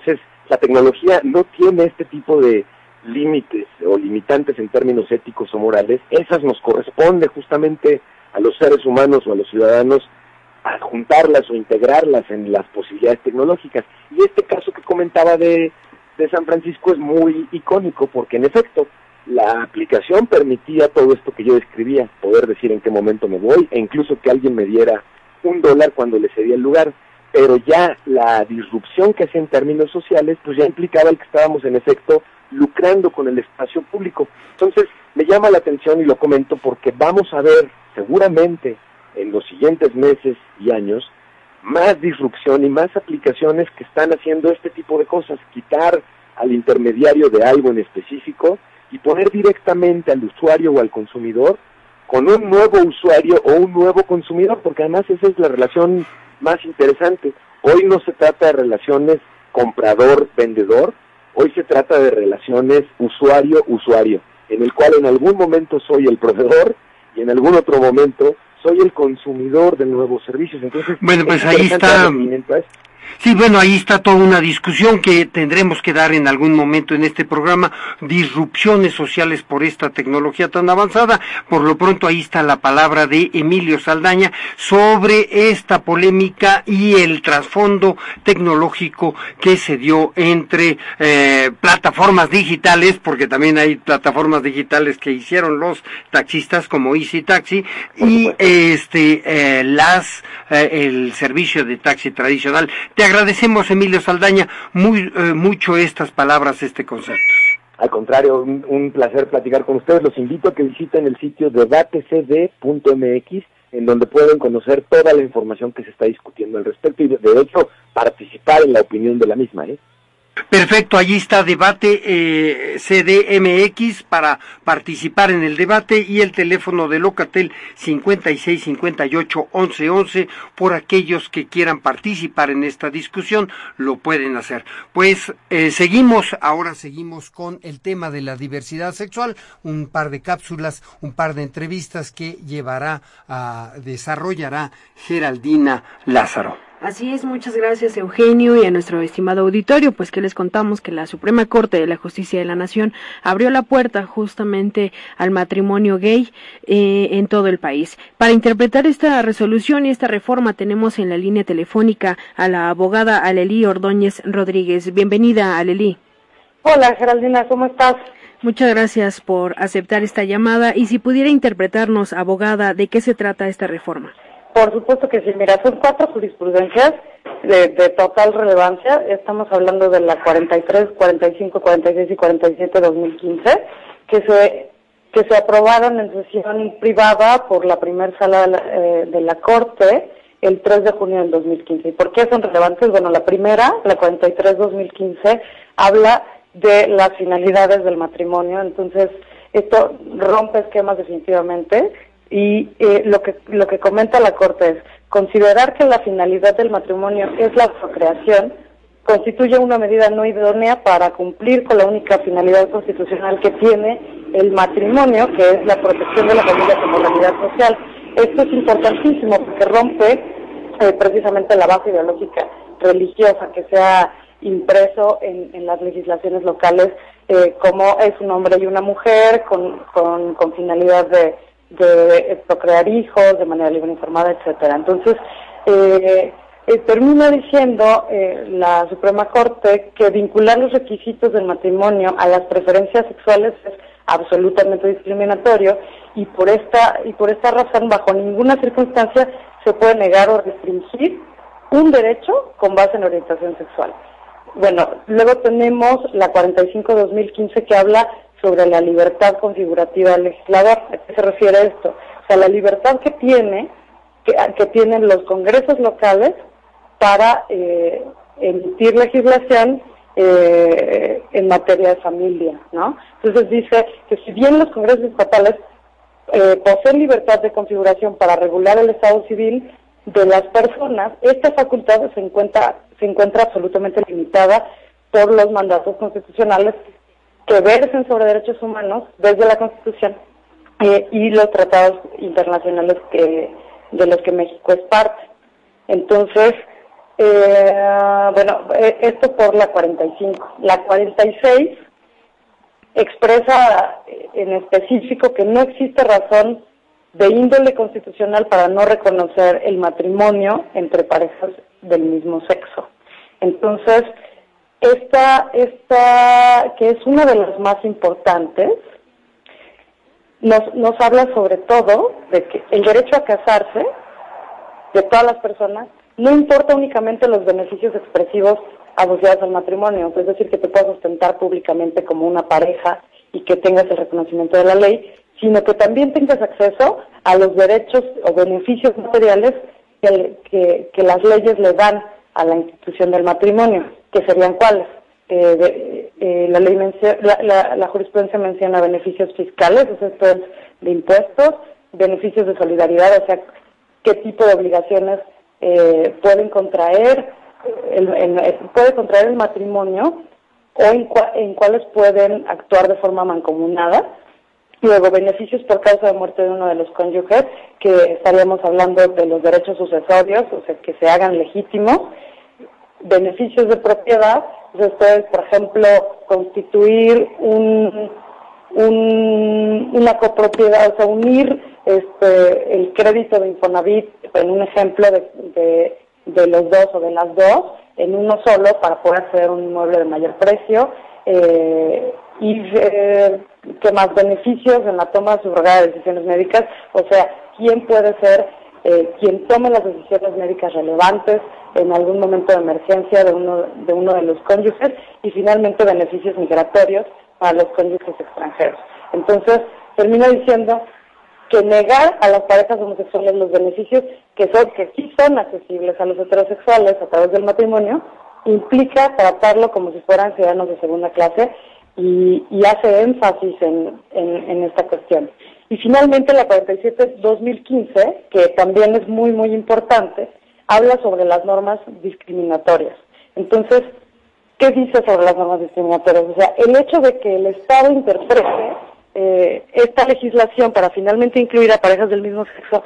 la tecnología no tiene este tipo de límites o limitantes en términos éticos o morales. Esas nos corresponde justamente a los seres humanos o a los ciudadanos adjuntarlas o integrarlas en las posibilidades tecnológicas. Y este caso que comentaba de San Francisco es muy icónico porque en efecto la aplicación permitía todo esto que yo describía, poder decir en qué momento me voy e incluso que alguien me diera $1 cuando le cedía el lugar, pero ya la disrupción que hacía en términos sociales pues ya implicaba el que estábamos en efecto lucrando con el espacio público. Entonces me llama la atención y lo comento porque vamos a ver seguramente en los siguientes meses y años más disrupción y más aplicaciones que están haciendo este tipo de cosas, quitar al intermediario de algo en específico y poner directamente al usuario o al consumidor con un nuevo usuario o un nuevo consumidor, porque además esa es la relación más interesante. Hoy no se trata de relaciones comprador-vendedor, hoy se trata de relaciones usuario-usuario, en el cual en algún momento soy el proveedor y en algún otro momento soy el consumidor de nuevos servicios. Entonces, bueno, pues ahí está. Sí, bueno, ahí está toda una discusión que tendremos que dar en algún momento en este programa, disrupciones sociales por esta tecnología tan avanzada. Por lo pronto ahí está la palabra de Emilio Saldaña sobre esta polémica y el trasfondo tecnológico que se dio entre plataformas digitales, porque también hay plataformas digitales que hicieron los taxistas como Easy Taxi y el servicio de taxi tradicional. Te agradecemos, Emilio Saldaña, mucho estas palabras, este concepto. Al contrario, un placer platicar con ustedes. Los invito a que visiten el sitio debatecd.mx, en donde pueden conocer toda la información que se está discutiendo al respecto y, de hecho, participar en la opinión de la misma, Perfecto, allí está Debate CDMX para participar en el debate y el teléfono de Locatel 5658-1111 por aquellos que quieran participar en esta discusión, lo pueden hacer. Pues seguimos con el tema de la diversidad sexual, un par de cápsulas, un par de entrevistas que desarrollará Geraldina Lázaro. Así es, muchas gracias Eugenio y a nuestro estimado auditorio, pues que les contamos que la Suprema Corte de la Justicia de la Nación abrió la puerta justamente al matrimonio gay en todo el país. Para interpretar esta resolución y esta reforma tenemos en la línea telefónica a la abogada Alelí Ordóñez Rodríguez. Bienvenida, Alelí. Hola Geraldina, ¿cómo estás? Muchas gracias por aceptar esta llamada y si pudiera interpretarnos, abogada, ¿de qué se trata esta reforma? Por supuesto que sí, mira, son 4 jurisprudencias de total relevancia. Estamos hablando de la 43, 45, 46 y 47 de 2015, que se aprobaron en sesión privada por la primera sala de la Corte el 3 de junio del 2015. ¿Y por qué son relevantes? Bueno, la primera, la 43-2015, habla de las finalidades del matrimonio, entonces esto rompe esquemas definitivamente. Y lo que comenta la Corte es considerar que la finalidad del matrimonio es la procreación constituye una medida no idónea para cumplir con la única finalidad constitucional que tiene el matrimonio, que es la protección de la familia como realidad social. Esto es importantísimo porque rompe precisamente la base ideológica religiosa que se ha impreso en las legislaciones locales, como es un hombre y una mujer con finalidad de procrear hijos de manera libre, informada, etcétera. Entonces, termina diciendo la Suprema Corte que vincular los requisitos del matrimonio a las preferencias sexuales es absolutamente discriminatorio y por esta razón bajo ninguna circunstancia se puede negar o restringir un derecho con base en orientación sexual. Bueno, luego tenemos la 45-2015 que habla sobre la libertad configurativa del legislador. ¿A qué se refiere esto? O sea, la libertad que tienen los congresos locales para emitir legislación en materia de familia, ¿no? Entonces dice que si bien los congresos estatales poseen libertad de configuración para regular el estado civil de las personas, esta facultad se encuentra absolutamente limitada por los mandatos constitucionales que versen sobre derechos humanos desde la Constitución y los tratados internacionales de los que México es parte. Entonces, Esto por la 45. La 46 expresa en específico que no existe razón de índole constitucional para no reconocer el matrimonio entre parejas del mismo sexo. Entonces, esta que es una de las más importantes, nos habla sobre todo de que el derecho a casarse de todas las personas no importa únicamente los beneficios expresivos asociados al matrimonio, es decir, que te puedas ostentar públicamente como una pareja y que tengas el reconocimiento de la ley, sino que también tengas acceso a los derechos o beneficios materiales que las leyes le dan a la institución del matrimonio, que serían cuáles. La ley la jurisprudencia menciona beneficios fiscales, o sea, esto es de impuestos, beneficios de solidaridad, o sea, qué tipo de obligaciones pueden contraer el matrimonio o en cuáles pueden actuar de forma mancomunada. Luego, beneficios por causa de muerte de uno de los cónyuges, que estaríamos hablando de los derechos sucesorios, o sea, que se hagan legítimos. Beneficios de propiedad, pues esto es, por ejemplo, constituir una copropiedad, o sea, unir el crédito de Infonavit, en un ejemplo de los dos o de las dos, en uno solo para poder hacer un inmueble de mayor precio, que más beneficios en la toma subrogada de decisiones médicas, o sea, quién puede ser quien tome las decisiones médicas relevantes en algún momento de emergencia de uno de los cónyuges, y finalmente beneficios migratorios para los cónyuges extranjeros. Entonces, termino diciendo que negar a las parejas homosexuales los beneficios que sí son accesibles a los heterosexuales a través del matrimonio implica tratarlo como si fueran ciudadanos de segunda clase y hace énfasis en esta cuestión. Y finalmente la 47/2015, que también es muy, muy importante, habla sobre las normas discriminatorias. Entonces, ¿qué dice sobre las normas discriminatorias? O sea, el hecho de que el Estado interprete esta legislación para finalmente incluir a parejas del mismo sexo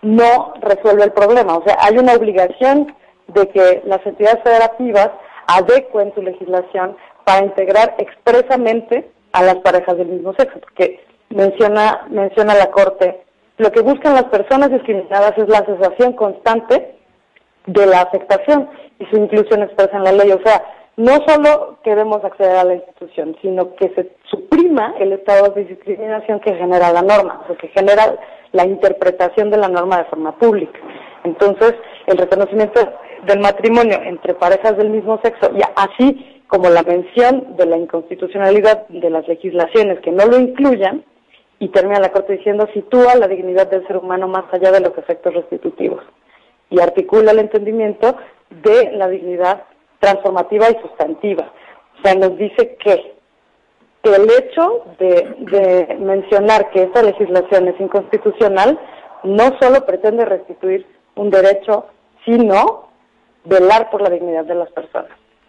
no resuelve el problema. O sea, hay una obligación de que las entidades federativas adecuen su legislación para integrar expresamente a las parejas del mismo sexo, porque menciona la Corte, lo que buscan las personas discriminadas es la cesación constante de la afectación y su inclusión expresa en la ley. O sea, no solo queremos acceder a la institución, sino que se suprima el estado de discriminación que genera la norma, o sea, que genera la interpretación de la norma de forma pública. Entonces, el reconocimiento del matrimonio entre parejas del mismo sexo, y así como la mención de la inconstitucionalidad de las legislaciones que no lo incluyan, y termina la Corte diciendo, sitúa la dignidad del ser humano más allá de los efectos restitutivos, y articula el entendimiento de la dignidad transformativa y sustantiva. O sea, nos dice que el hecho de mencionar que esta legislación es inconstitucional no solo pretende restituir un derecho, sino velar por la dignidad de las personas.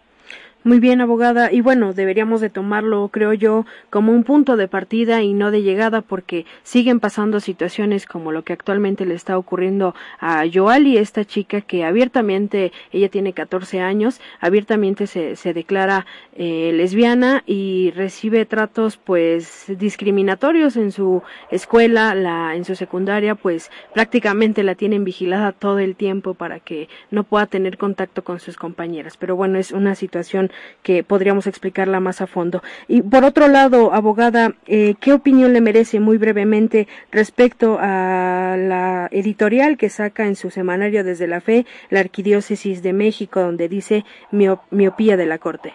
Muy bien, abogada, y bueno, deberíamos de tomarlo, creo yo, como un punto de partida y no de llegada, porque siguen pasando situaciones como lo que actualmente le está ocurriendo a Yoali, esta chica que abiertamente, ella tiene 14 años, abiertamente se declara lesbiana y recibe tratos pues discriminatorios en su escuela, en su secundaria, pues prácticamente la tienen vigilada todo el tiempo para que no pueda tener contacto con sus compañeras, pero bueno, es una situación que podríamos explicarla más a fondo. Y por otro lado, abogada, ¿qué opinión le merece muy brevemente respecto a la editorial que saca en su semanario Desde la Fe la Arquidiócesis de México, donde dice miopía de la Corte?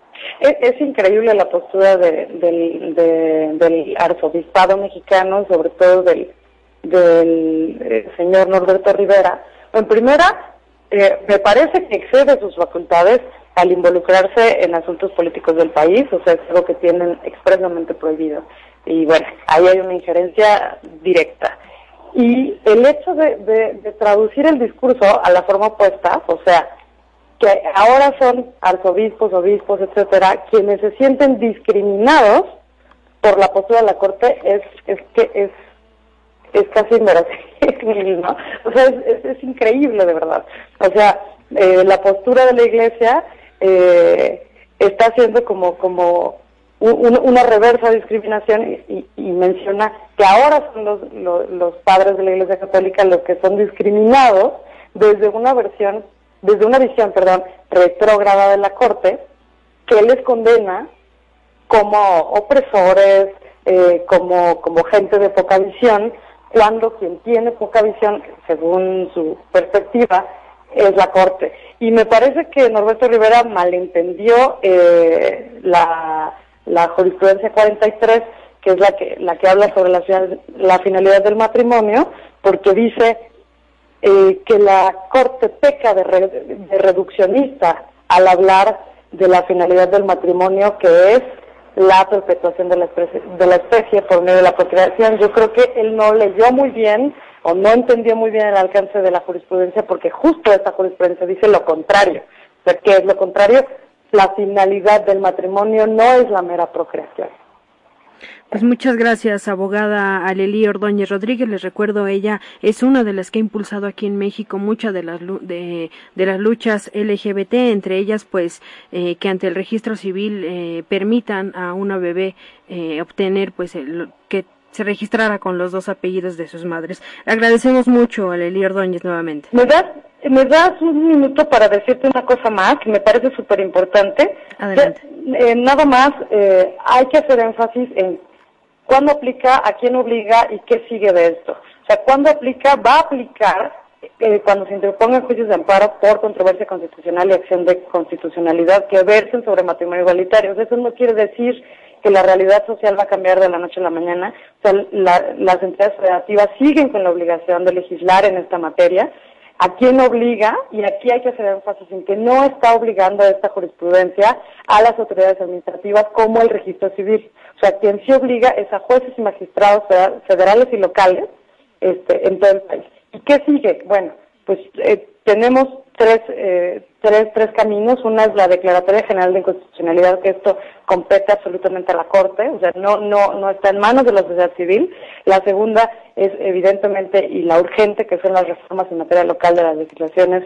Es increíble la postura del arzobispado mexicano, sobre todo del señor Norberto Rivera. En primera, me parece que excede sus facultades al involucrarse en asuntos políticos del país, o sea, es algo que tienen expresamente prohibido. Y bueno, ahí hay una injerencia directa. Y el hecho de traducir el discurso a la forma opuesta, o sea, que ahora son arzobispos, obispos, etcétera, quienes se sienten discriminados por la postura de la Corte, es es casi inverosímil, ¿no? O sea, es increíble, de verdad. O sea, la postura de la Iglesia está haciendo como una reversa discriminación y menciona que ahora son los padres de la Iglesia Católica los que son discriminados desde una visión, retrógrada de la Corte, que les condena como opresores, como gente de poca visión, cuando quien tiene poca visión, según su perspectiva, es la Corte. Y me parece que Norberto Rivera malentendió la jurisprudencia 43, que es la que habla sobre la finalidad del matrimonio, porque dice que la Corte peca de reduccionista al hablar de la finalidad del matrimonio, que es la perpetuación de la especie por medio de la procreación. Yo creo que él no leyó muy bien o no entendió muy bien el alcance de la jurisprudencia, porque justo esta jurisprudencia dice lo contrario. O sea, ¿qué es lo contrario? La finalidad del matrimonio no es la mera procreación. Pues muchas gracias, abogada Alelí Ordóñez Rodríguez. Les recuerdo, ella es una de las que ha impulsado aquí en México muchas de las luchas LGBT, entre ellas pues que ante el registro civil permitan a una bebé obtener pues que se registrara con los dos apellidos de sus madres. Agradecemos mucho a Alelí Ordóñez nuevamente. ¿Me das un minuto para decirte una cosa más que me parece súper importante? Adelante. Nada más, hay que hacer énfasis en cuándo aplica, a quién obliga y qué sigue de esto. O sea, cuándo aplica, va a aplicar cuando se interpongan juicios de amparo por controversia constitucional y acción de constitucionalidad que versen sobre matrimonio igualitario. Eso no quiere decir que la realidad social va a cambiar de la noche a la mañana. O sea, las entidades federativas siguen con la obligación de legislar en esta materia. ¿A quién obliga? Y aquí hay que hacer énfasis en que no está obligando esta jurisprudencia a las autoridades administrativas como el registro civil. O sea, quien sí obliga es a jueces y magistrados federales y locales en todo el país. ¿Y qué sigue? Bueno, pues tenemos tres caminos. Una es la Declaratoria General de Inconstitucionalidad, que esto compete absolutamente a la Corte, o sea, no está en manos de la sociedad civil. La segunda es evidentemente, y la urgente, que son las reformas en materia local de las legislaciones,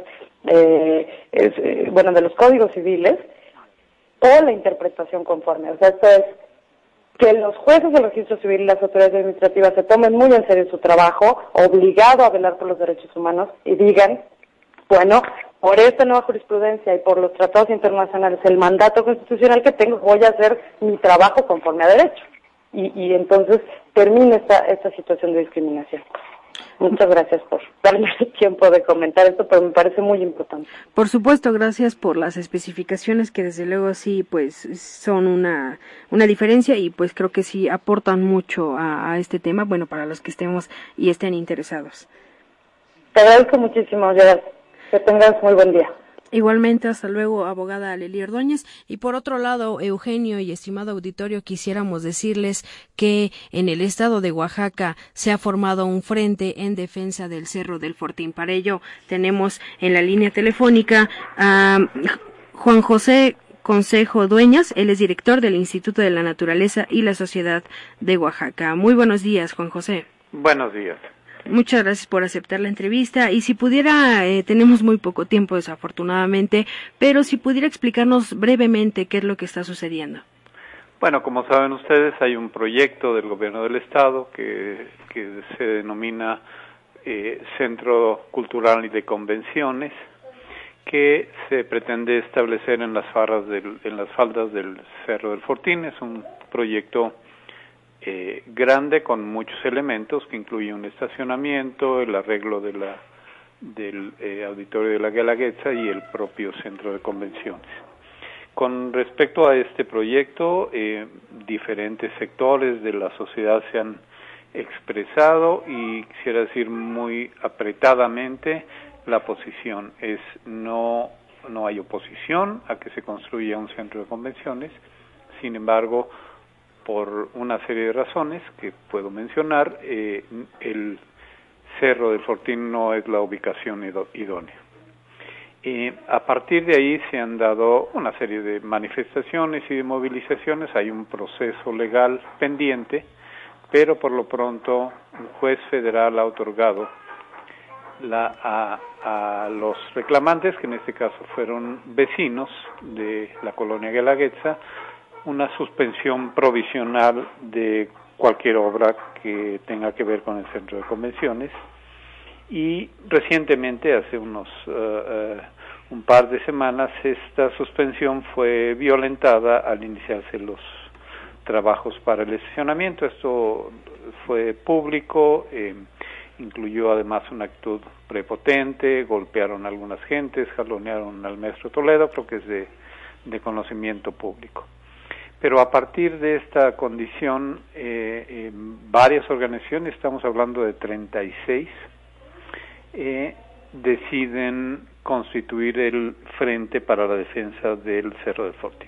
de los códigos civiles, o la interpretación conforme. O sea, esto es que los jueces del registro civil y las autoridades administrativas se tomen muy en serio su trabajo, obligado a velar por los derechos humanos, y digan, bueno, por esta nueva jurisprudencia y por los tratados internacionales, el mandato constitucional que tengo, voy a hacer mi trabajo conforme a derecho. Y entonces termine esta situación de discriminación. Muchas gracias por darme el tiempo de comentar esto, pero me parece muy importante. Por supuesto, gracias por las especificaciones que desde luego sí pues son una diferencia y pues creo que sí aportan mucho a este tema, bueno, para los que estemos y estén interesados. Te agradezco muchísimo, Gerard. Que tengas muy buen día. Igualmente, hasta luego, abogada Alelí Ordóñez. Y por otro lado, Eugenio y estimado auditorio, quisiéramos decirles que en el estado de Oaxaca se ha formado un frente en defensa del Cerro del Fortín. Para ello, tenemos en la línea telefónica a Juan José Consejo Dueñas. Él es director del Instituto de la Naturaleza y la Sociedad de Oaxaca. Muy buenos días, Juan José. Buenos días. Muchas gracias por aceptar la entrevista y si pudiera, tenemos muy poco tiempo desafortunadamente, pero si pudiera explicarnos brevemente qué es lo que está sucediendo. Bueno, como saben ustedes, hay un proyecto del gobierno del estado que se denomina Centro Cultural y de Convenciones, que se pretende establecer en las faldas del Cerro del Fortín. Es un proyecto grande con muchos elementos que incluye un estacionamiento, el arreglo del auditorio de la Guelaguetza y el propio centro de convenciones. Con respecto a este proyecto, diferentes sectores de la sociedad se han expresado y quisiera decir muy apretadamente la posición es no hay oposición a que se construya un centro de convenciones. Sin embargo, por una serie de razones que puedo mencionar, el Cerro del Fortín no es la ubicación idónea. A partir de ahí se han dado una serie de manifestaciones y de movilizaciones. Hay un proceso legal pendiente pero por lo pronto un juez federal ha otorgado a los reclamantes, que en este caso fueron vecinos de la colonia Guelaguetza, una suspensión provisional de cualquier obra que tenga que ver con el centro de convenciones. Y recientemente, hace un par de semanas, esta suspensión fue violentada al iniciarse los trabajos para el estacionamiento. Esto fue público, incluyó además una actitud prepotente, golpearon a algunas gentes, jalonearon al maestro Toledo, creo que es de conocimiento público. Pero a partir de esta condición, varias organizaciones, estamos hablando de 36, deciden constituir el Frente para la Defensa del Cerro del Fortín.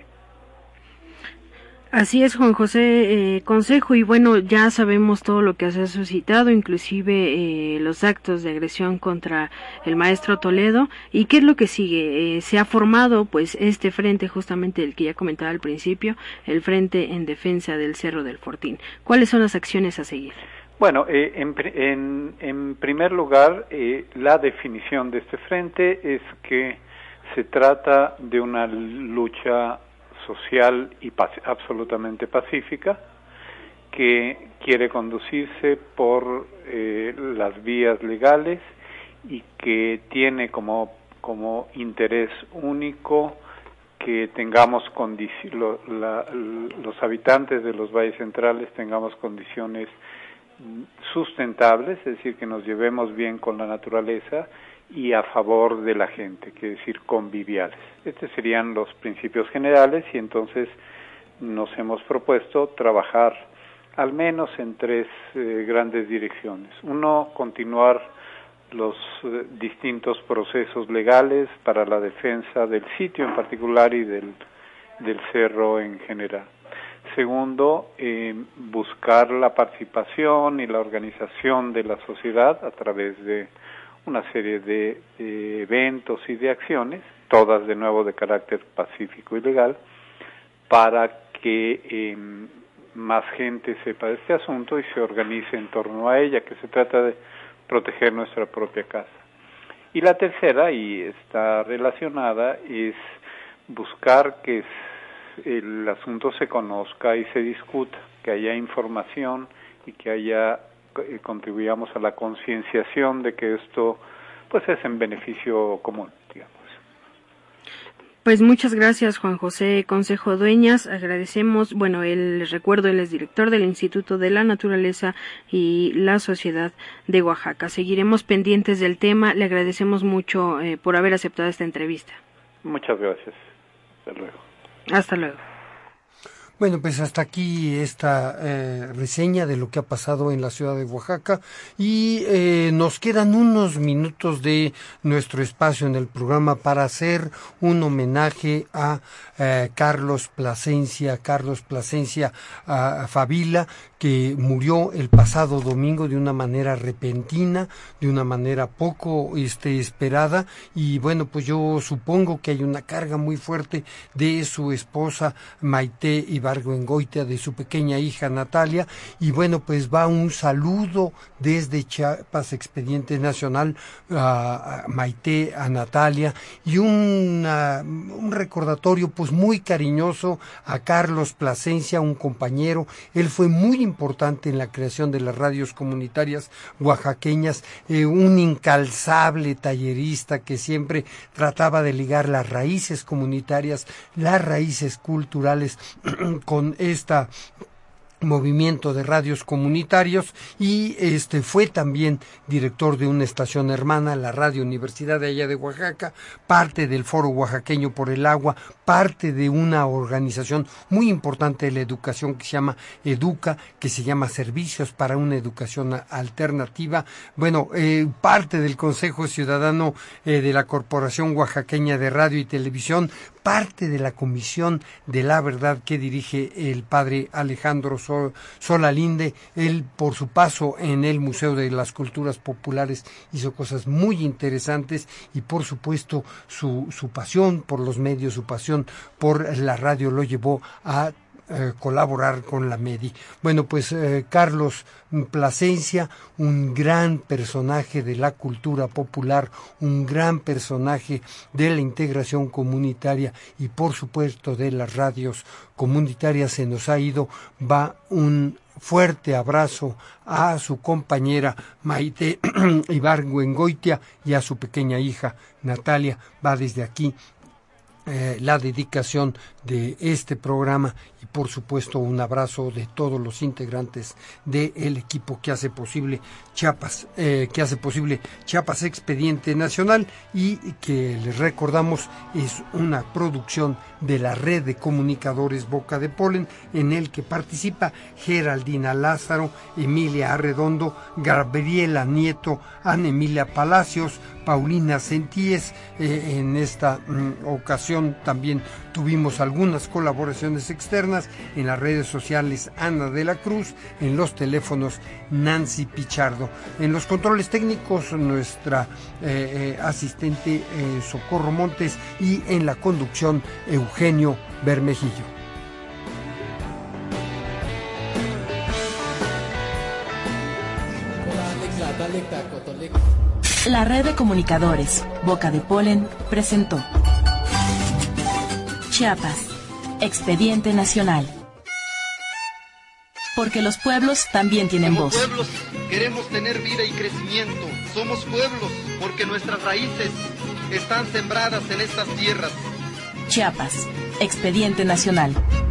Así es, Juan José Consejo, y bueno, ya sabemos todo lo que se ha suscitado, inclusive los actos de agresión contra el maestro Toledo. ¿Y qué es lo que sigue? Se ha formado pues este frente, justamente el que ya comentaba al principio, el Frente en Defensa del Cerro del Fortín. ¿Cuáles son las acciones a seguir? Bueno, en primer lugar, la definición de este frente es que se trata de una lucha social y absolutamente pacífica, que quiere conducirse por las vías legales y que tiene como interés único que tengamos los habitantes de los valles centrales tengamos condiciones sustentables, es decir, que nos llevemos bien con la naturaleza, y a favor de la gente, que es decir, conviviales. Estos serían los principios generales, y entonces nos hemos propuesto trabajar al menos en tres grandes direcciones. Uno, continuar los distintos procesos legales para la defensa del sitio en particular y del cerro en general. Segundo, buscar la participación y la organización de la sociedad a través de una serie de eventos y de acciones, todas de nuevo de carácter pacífico y legal, para que más gente sepa de este asunto y se organice en torno a ella, que se trata de proteger nuestra propia casa. Y la tercera, y está relacionada, es buscar que el asunto se conozca y se discuta, que haya información y que contribuyamos a la concienciación de que esto pues es en beneficio común, digamos. Pues muchas gracias, Juan José Consejo Dueñas. Agradecemos, les recuerdo, él es director del Instituto de la Naturaleza y la Sociedad de Oaxaca. Seguiremos pendientes del tema. Le agradecemos mucho por haber aceptado esta entrevista. Muchas gracias. Hasta luego. Hasta luego. Bueno, pues hasta aquí esta reseña de lo que ha pasado en la ciudad de Oaxaca, y nos quedan unos minutos de nuestro espacio en el programa para hacer un homenaje a Carlos Plasencia Favila, que murió el pasado domingo de una manera repentina, de una manera poco esperada, y bueno, pues yo supongo que hay una carga muy fuerte de su esposa Maite Ibargüengoitia, de su pequeña hija Natalia, y bueno, pues va un saludo desde Chiapas Expediente Nacional a Maite, a Natalia, y un recordatorio pues muy cariñoso a Carlos Plasencia, un compañero. Él fue muy importante en la creación de las radios comunitarias oaxaqueñas, un incalzable tallerista que siempre trataba de ligar las raíces comunitarias, las raíces culturales con esta movimiento de radios comunitarios, y fue también director de una estación hermana, la Radio Universidad de allá de Oaxaca, parte del Foro Oaxaqueño por el Agua, parte de una organización muy importante de la educación que se llama Educa, que se llama Servicios para una Educación Alternativa, parte del Consejo Ciudadano de la Corporación Oaxaqueña de Radio y Televisión, parte de la Comisión de la Verdad que dirige el padre Alejandro Solalinde. Él, por su paso en el Museo de las Culturas Populares, hizo cosas muy interesantes, y por supuesto su pasión por los medios, su pasión por la radio lo llevó a colaborar con la MEDI. Bueno, pues Carlos Plasencia, un gran personaje de la cultura popular, un gran personaje de la integración comunitaria y por supuesto de las radios comunitarias, se nos ha ido. Va un fuerte abrazo a su compañera Maite Ibargüengoitia y a su pequeña hija Natalia. Va desde aquí la dedicación de este programa y por supuesto un abrazo de todos los integrantes del equipo que hace posible Chiapas Expediente Nacional, y que les recordamos es una producción de la red de comunicadores Boca de Polen, en el que participa Geraldina Lázaro, Emilia Arredondo, Gabriela Nieto, Ana Emilia Palacios, Paulina Sentíes. En esta ocasión también tuvimos algunas colaboraciones externas en las redes sociales: Ana de la Cruz, en los teléfonos Nancy Pichardo, en los controles técnicos nuestra asistente Socorro Montes, y en la conducción Eugenio Bermejillo. La red de comunicadores Boca de Polen presentó Chiapas, Expediente Nacional. Porque los pueblos también tienen voz. Como pueblos queremos tener vida y crecimiento. Somos pueblos porque nuestras raíces están sembradas en estas tierras. Chiapas, Expediente Nacional.